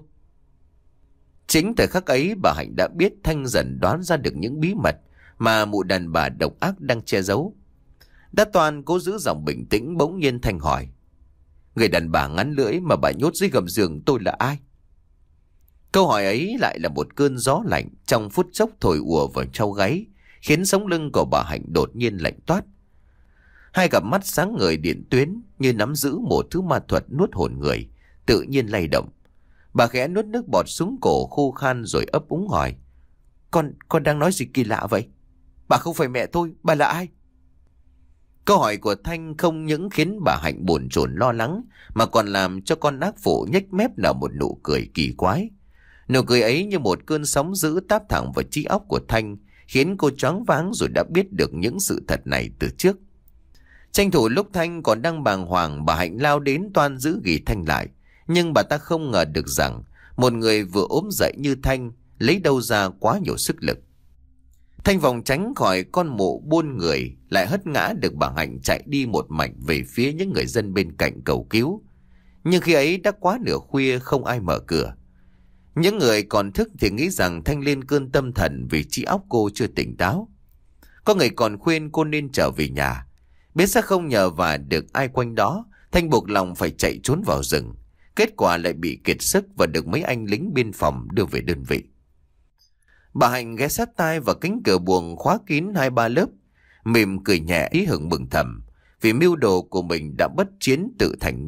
Chính thời khắc ấy, bà Hạnh đã biết Thanh dần đoán ra được những bí mật mà mụ đàn bà độc ác đang che giấu. Đã toàn cố giữ giọng bình tĩnh, bỗng nhiên Thanh hỏi: "Người đàn bà ngắn lưỡi mà bà nhốt dưới gầm giường tôi là ai?" Câu hỏi ấy lại là một cơn gió lạnh trong phút chốc thổi ùa vào sau gáy, khiến sống lưng của bà Hạnh đột nhiên lạnh toát. Hai cặp mắt sáng ngời điện tuyến như nắm giữ một thứ ma thuật nuốt hồn người, tự nhiên lay động. Bà khẽ nuốt nước bọt xuống cổ khô khan rồi ấp úng hỏi: Con, con đang nói gì kỳ lạ vậy? Bà không phải mẹ tôi, bà là ai?" Câu hỏi của Thanh không những khiến bà Hạnh bồn chồn lo lắng, mà còn làm cho con ác phụ nhếch mép nở một nụ cười kỳ quái. Nụ cười ấy như một cơn sóng dữ táp thẳng vào trí óc của Thanh, khiến cô choáng váng rồi đã biết được những sự thật này từ trước. Tranh thủ lúc Thanh còn đang bàng hoàng, bà Hạnh lao đến toan giữ ghì Thanh lại. Nhưng bà ta không ngờ được rằng một người vừa ốm dậy như Thanh lấy đâu ra quá nhiều sức lực. Thanh vòng tránh khỏi con mụ buôn người, lại hất ngã được bà Hạnh chạy đi một mạch về phía những người dân bên cạnh cầu cứu. Nhưng khi ấy đã quá nửa khuya, không ai mở cửa. Những người còn thức thì nghĩ rằng Thanh lên cơn tâm thần vì trí óc cô chưa tỉnh táo. Có người còn khuyên cô nên trở về nhà, Biết sẽ không nhờ vả được ai quanh đó, Thanh buộc lòng phải chạy trốn vào rừng. Kết quả lại bị kiệt sức và được mấy anh lính biên phòng đưa về đơn vị. Bà Hạnh ghé sát tai vào cánh cửa buồng khóa kín hai ba lớp, mỉm cười nhẹ ý hưởng mừng thầm vì mưu đồ của mình đã bất chiến tự thành.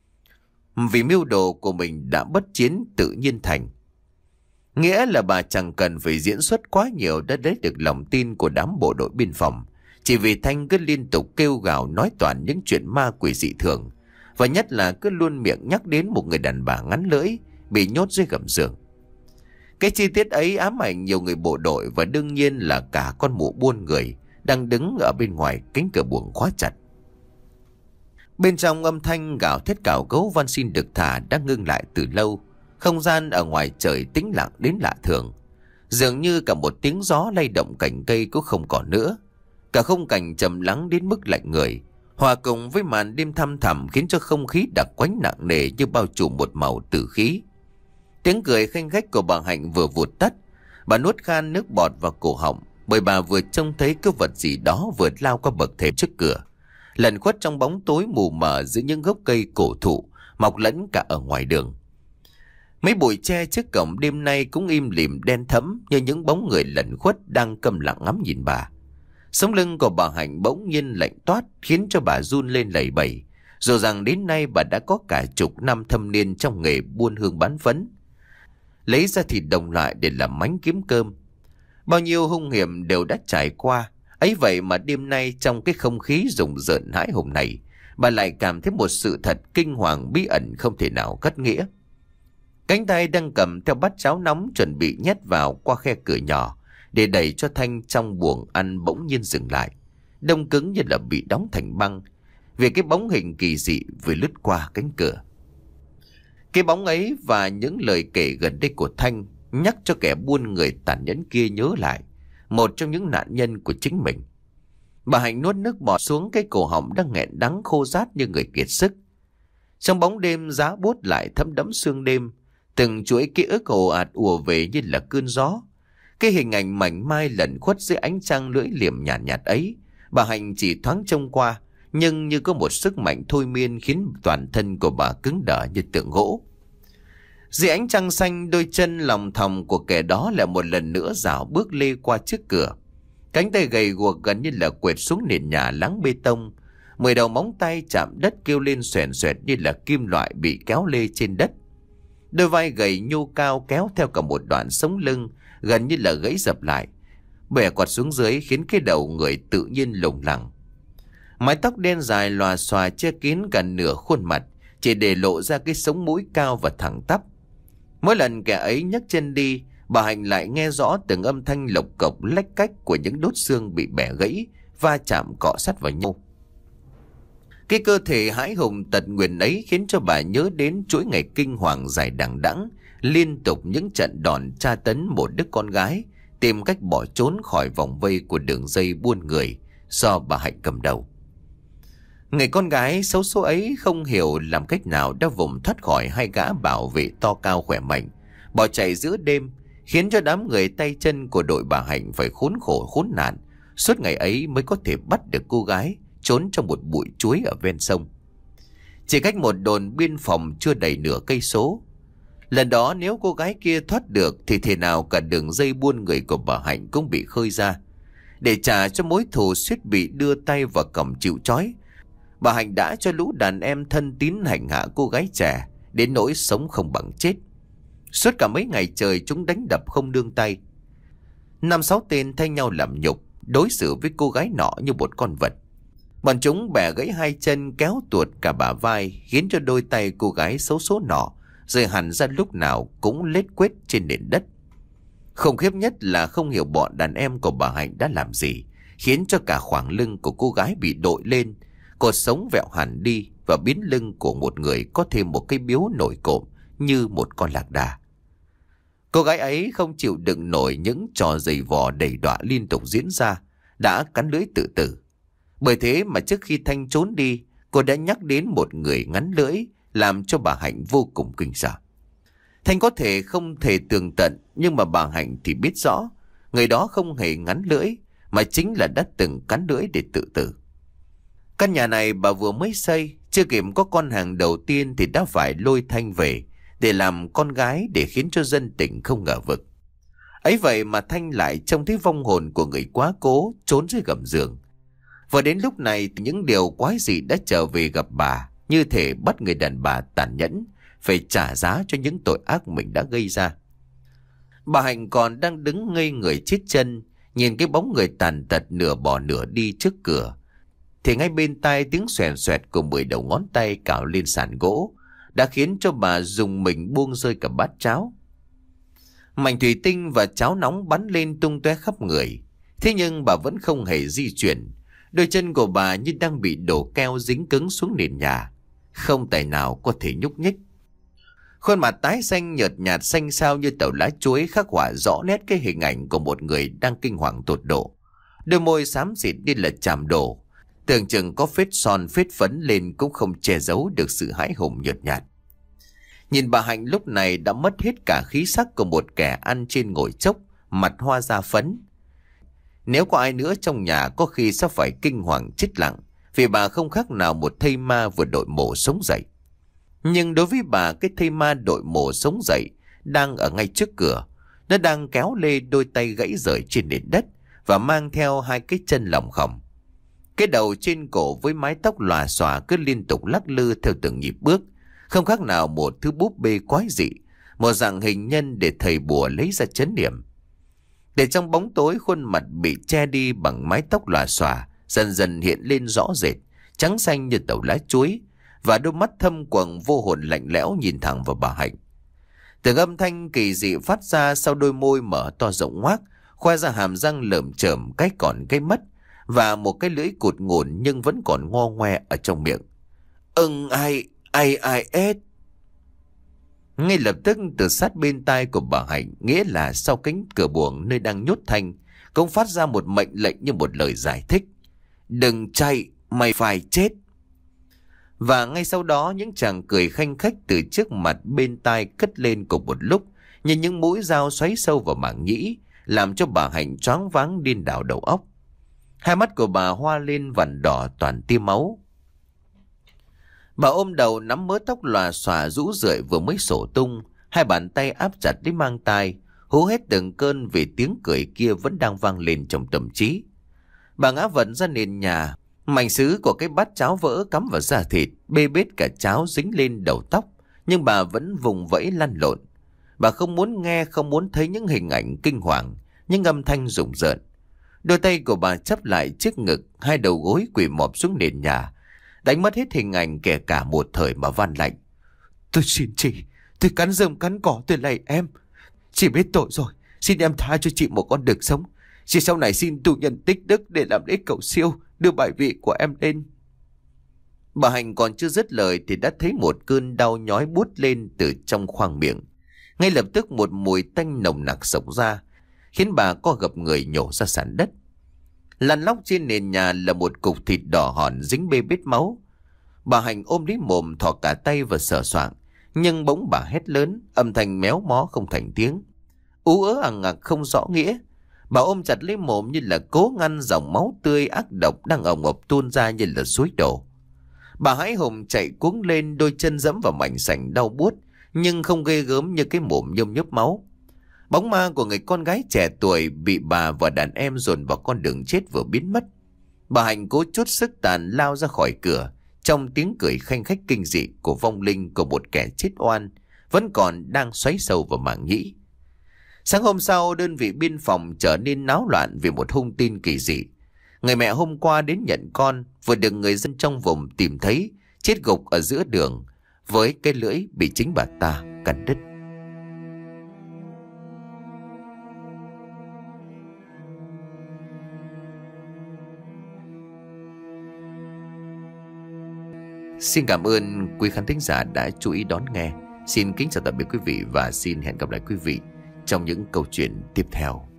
Vì mưu đồ của mình đã bất chiến tự nhiên thành. Nghĩa là bà chẳng cần phải diễn xuất quá nhiều đã lấy được lòng tin của đám bộ đội biên phòng. Chỉ vì Thanh cứ liên tục kêu gào nói toàn những chuyện ma quỷ dị thường. Và nhất là cứ luôn miệng nhắc đến một người đàn bà ngắn lưỡi bị nhốt dưới gầm giường. Cái chi tiết ấy ám ảnh nhiều người bộ đội và đương nhiên là cả con mụ buôn người đang đứng ở bên ngoài cánh cửa buồng khóa chặt. Bên trong âm thanh gào thét cào cấu van xin được thả đã ngưng lại từ lâu. Không gian ở ngoài trời tĩnh lặng đến lạ thường. Dường như cả một tiếng gió lay động cành cây cũng không còn nữa. Cả khung cảnh trầm lắng đến mức lạnh người, hòa cùng với màn đêm thăm thẳm khiến cho không khí đặc quánh nặng nề như bao trùm một màu tử khí. Tiếng cười khanh khách của bà Hạnh vừa vụt tắt. Bà nuốt khan nước bọt vào cổ họng, bởi bà vừa trông thấy cái vật gì đó vừa lao qua bậc thềm trước cửa, lẩn khuất trong bóng tối mù mờ giữa những gốc cây cổ thụ mọc lẫn cả ở ngoài đường. Mấy bụi tre trước cổng đêm nay cũng im lìm đen thẫm như những bóng người lẩn khuất đang câm lặng ngắm nhìn bà. Sống lưng của bà Hạnh bỗng nhiên lạnh toát khiến cho bà run lên lẩy bẩy. Dù rằng đến nay bà đã có cả chục năm thâm niên trong nghề buôn hương bán phấn, lấy ra thịt đồng lại để làm mánh kiếm cơm. Bao nhiêu hung hiểm đều đã trải qua, ấy vậy mà đêm nay trong cái không khí rùng rợn hãi hùng này, bà lại cảm thấy một sự thật kinh hoàng bí ẩn không thể nào cắt nghĩa. Cánh tay đang cầm theo bát cháo nóng chuẩn bị nhét vào qua khe cửa nhỏ để đẩy cho Thanh trong buồng ăn bỗng nhiên dừng lại, đông cứng như là bị đóng thành băng, vì cái bóng hình kỳ dị vừa lướt qua cánh cửa. Cái bóng ấy và những lời kể gần đây của Thanh nhắc cho kẻ buôn người tàn nhẫn kia nhớ lại một trong những nạn nhân của chính mình. Bà Hạnh nuốt nước bọt xuống cái cổ họng đang nghẹn đắng khô rát như người kiệt sức. Trong bóng đêm giá buốt lại thấm đẫm sương đêm, từng chuỗi ký ức ồ ạt ùa về như là cơn gió. Cái hình ảnh mảnh mai lẩn khuất dưới ánh trăng lưỡi liềm nhạt nhạt ấy, bà Hạnh chỉ thoáng trông qua, nhưng như có một sức mạnh thôi miên khiến toàn thân của bà cứng đờ như tượng gỗ. Dưới ánh trăng xanh, đôi chân lòng thòng của kẻ đó lại một lần nữa rảo bước lê qua trước cửa. Cánh tay gầy guộc gần như là quệt xuống nền nhà láng bê tông. Mười đầu móng tay chạm đất kêu lên xoèn xoẹt như là kim loại bị kéo lê trên đất. Đôi vai gầy nhô cao kéo theo cả một đoạn sống lưng gần như là gãy dập lại, bẻ quạt xuống dưới khiến cái đầu người tự nhiên lủng lẳng. Mái tóc đen dài lòa xòa che kín cả nửa khuôn mặt, chỉ để lộ ra cái sống mũi cao và thẳng tắp. Mỗi lần kẻ ấy nhấc chân đi, bà Hạnh lại nghe rõ từng âm thanh lộc cộc lách cách của những đốt xương bị bẻ gãy, va chạm cọ sắt vào nhau. Cái cơ thể hãi hùng tật nguyền ấy khiến cho bà nhớ đến chuỗi ngày kinh hoàng dài đằng đẵng, liên tục những trận đòn tra tấn một đứa con gái tìm cách bỏ trốn khỏi vòng vây của đường dây buôn người do bà Hạnh cầm đầu. Người con gái xấu số ấy không hiểu làm cách nào đã vùng thoát khỏi hai gã bảo vệ to cao khỏe mạnh, bỏ chạy giữa đêm, khiến cho đám người tay chân của đội bà Hạnh phải khốn khổ khốn nạn. Suốt ngày ấy mới có thể bắt được cô gái trốn trong một bụi chuối ở ven sông. Chỉ cách một đồn biên phòng chưa đầy nửa cây số. Lần đó nếu cô gái kia thoát được thì thế nào cả đường dây buôn người của bà Hạnh cũng bị khơi ra. Để trả cho mối thù suýt bị đưa tay vào còng chịu trói, bà Hạnh đã cho lũ đàn em thân tín hành hạ cô gái trẻ đến nỗi sống không bằng chết. Suốt cả mấy ngày trời chúng đánh đập không nương tay. Năm sáu tên thay nhau làm nhục, đối xử với cô gái nọ như một con vật. Bọn chúng bẻ gãy hai chân, kéo tuột cả bả vai, khiến cho đôi tay cô gái xấu số nọ rơi hẳn ra lúc nào cũng lết quết trên nền đất. Khủng khiếp nhất là không hiểu bọn đàn em của bà Hạnh đã làm gì, khiến cho cả khoảng lưng của cô gái bị đội lên, cột sống vẹo hẳn đi và biến lưng của một người có thêm một cái biếu nổi cộm như một con lạc đà. Cô gái ấy không chịu đựng nổi những trò giày vò đầy đọa liên tục diễn ra, đã cắn lưỡi tự tử. Bởi thế mà trước khi Thanh trốn đi, cô đã nhắc đến một người ngắn lưỡi, làm cho bà Hạnh vô cùng kinh sợ. Thanh có thể không thể tường tận, nhưng mà bà Hạnh thì biết rõ, người đó không hề ngắn lưỡi, mà chính là đã từng cắn lưỡi để tự tử. Căn nhà này bà vừa mới xây, chưa kịp có con hàng đầu tiên thì đã phải lôi Thanh về để làm con gái, để khiến cho dân tỉnh không ngờ vực. Ấy vậy mà Thanh lại trông thấy vong hồn của người quá cố trốn dưới gầm giường. Và đến lúc này thì những điều quái dị đã trở về gặp bà, như thể bắt người đàn bà tàn nhẫn phải trả giá cho những tội ác mình đã gây ra. Bà Hạnh còn đang đứng ngây người chết chân, nhìn cái bóng người tàn tật nửa bò nửa đi trước cửa, thì ngay bên tai tiếng xoèn xoẹt của mười đầu ngón tay cào lên sàn gỗ đã khiến cho bà dùng mình buông rơi cả bát cháo. Mảnh thủy tinh và cháo nóng bắn lên tung tóe khắp người. Thế nhưng bà vẫn không hề di chuyển. Đôi chân của bà như đang bị đổ keo dính cứng xuống nền nhà, không tài nào có thể nhúc nhích. Khuôn mặt tái xanh nhợt nhạt xanh xao như tàu lá chuối khắc họa rõ nét cái hình ảnh của một người đang kinh hoàng tột độ. Đôi môi xám xịt như là chàm đổ, tưởng chừng có phết son phết phấn lên cũng không che giấu được sự hãi hùng nhợt nhạt. Nhìn bà Hạnh lúc này đã mất hết cả khí sắc của một kẻ ăn trên ngồi chốc, mặt hoa da phấn. Nếu có ai nữa trong nhà có khi sẽ phải kinh hoàng chết lặng, vì bà không khác nào một thây ma vừa đội mộ sống dậy. Nhưng đối với bà, cái thây ma đội mộ sống dậy đang ở ngay trước cửa. Nó đang kéo lê đôi tay gãy rời trên nền đất và mang theo hai cái chân lỏng khổng. Cái đầu trên cổ với mái tóc lòa xòa cứ liên tục lắc lư theo từng nhịp bước, không khác nào một thứ búp bê quái dị, một dạng hình nhân để thầy bùa lấy ra trấn niệm. Để trong bóng tối, khuôn mặt bị che đi bằng mái tóc lòa xòa dần dần hiện lên rõ rệt, trắng xanh như tàu lá chuối, và đôi mắt thâm quầng vô hồn lạnh lẽo nhìn thẳng vào bà Hạnh. Từng âm thanh kỳ dị phát ra sau đôi môi mở to rộng ngoác, khoe ra hàm răng lởm chởm cái còn cái mất, và một cái lưỡi cụt ngủn nhưng vẫn còn ngo ngoe ở trong miệng. Ưng ai ai ai ết. Ngay lập tức từ sát bên tai của bà Hạnh, nghĩa là sau cánh cửa buồng nơi đang nhốt Thanh, cũng phát ra một mệnh lệnh như một lời giải thích. Đừng chạy, mày phải chết. Và ngay sau đó những chàng cười khanh khách từ trước mặt bên tai cất lên cùng một lúc, như những mũi dao xoáy sâu vào màng nhĩ, làm cho bà Hạnh choáng váng điên đảo đầu óc. Hai mắt của bà hoa lên vằn đỏ toàn tia máu. Bà ôm đầu nắm mớ tóc lòa xòa rũ rượi vừa mới sổ tung, hai bàn tay áp chặt lấy mang tai, hú hết từng cơn vì tiếng cười kia vẫn đang vang lên trong tâm trí. Bà ngã vật ra nền nhà, mảnh sứ của cái bát cháo vỡ cắm vào da thịt, bê bết cả cháo dính lên đầu tóc, nhưng bà vẫn vùng vẫy lăn lộn. Bà không muốn nghe, không muốn thấy những hình ảnh kinh hoàng, những âm thanh rùng rợn. Đôi tay của bà chắp lại trước ngực, hai đầu gối quỳ mọp xuống nền nhà, đánh mất hết hình ảnh kể cả một thời mà van lạnh. Tôi xin chị, tôi cắn rơm cắn cỏ tôi lạy em. Chị biết tội rồi, xin em tha cho chị một con đường sống. Chị sau này xin tu nhân tích đức để làm lễ cầu siêu, đưa bài vị của em lên. Bà Hạnh còn chưa dứt lời thì đã thấy một cơn đau nhói buốt lên từ trong khoang miệng. Ngay lập tức một mùi tanh nồng nặc xộc ra, khiến bà co gập người nhổ ra sàn đất. Lăn lóc trên nền nhà là một cục thịt đỏ hòn dính bê bết máu. Bà Hạnh ôm lấy mồm thò cả tay và sờ soạng, nhưng bỗng bà hét lớn, âm thanh méo mó không thành tiếng, ú ớ ằng ặc không rõ nghĩa. Bà ôm chặt lấy mồm như là cố ngăn dòng máu tươi ác độc đang ồng ộc tuôn ra như là suối đổ. Bà hãi hùng chạy cuống lên, đôi chân dẫm vào mảnh sành đau buốt nhưng không ghê gớm như cái mồm nhôm nhớp máu. Bóng ma của người con gái trẻ tuổi bị bà và đàn em dồn vào con đường chết vừa biến mất. Bà Hạnh cố chút sức tàn lao ra khỏi cửa, trong tiếng cười khanh khách kinh dị của vong linh của một kẻ chết oan vẫn còn đang xoáy sâu vào màng nhĩ. Sáng hôm sau, đơn vị biên phòng trở nên náo loạn vì một hung tin kỳ dị. Người mẹ hôm qua đến nhận con vừa được người dân trong vùng tìm thấy chết gục ở giữa đường với cái lưỡi bị chính bà ta cắn đứt. Xin cảm ơn quý khán thính giả đã chú ý đón nghe. Xin kính chào tạm biệt quý vị và xin hẹn gặp lại quý vị trong những câu chuyện tiếp theo.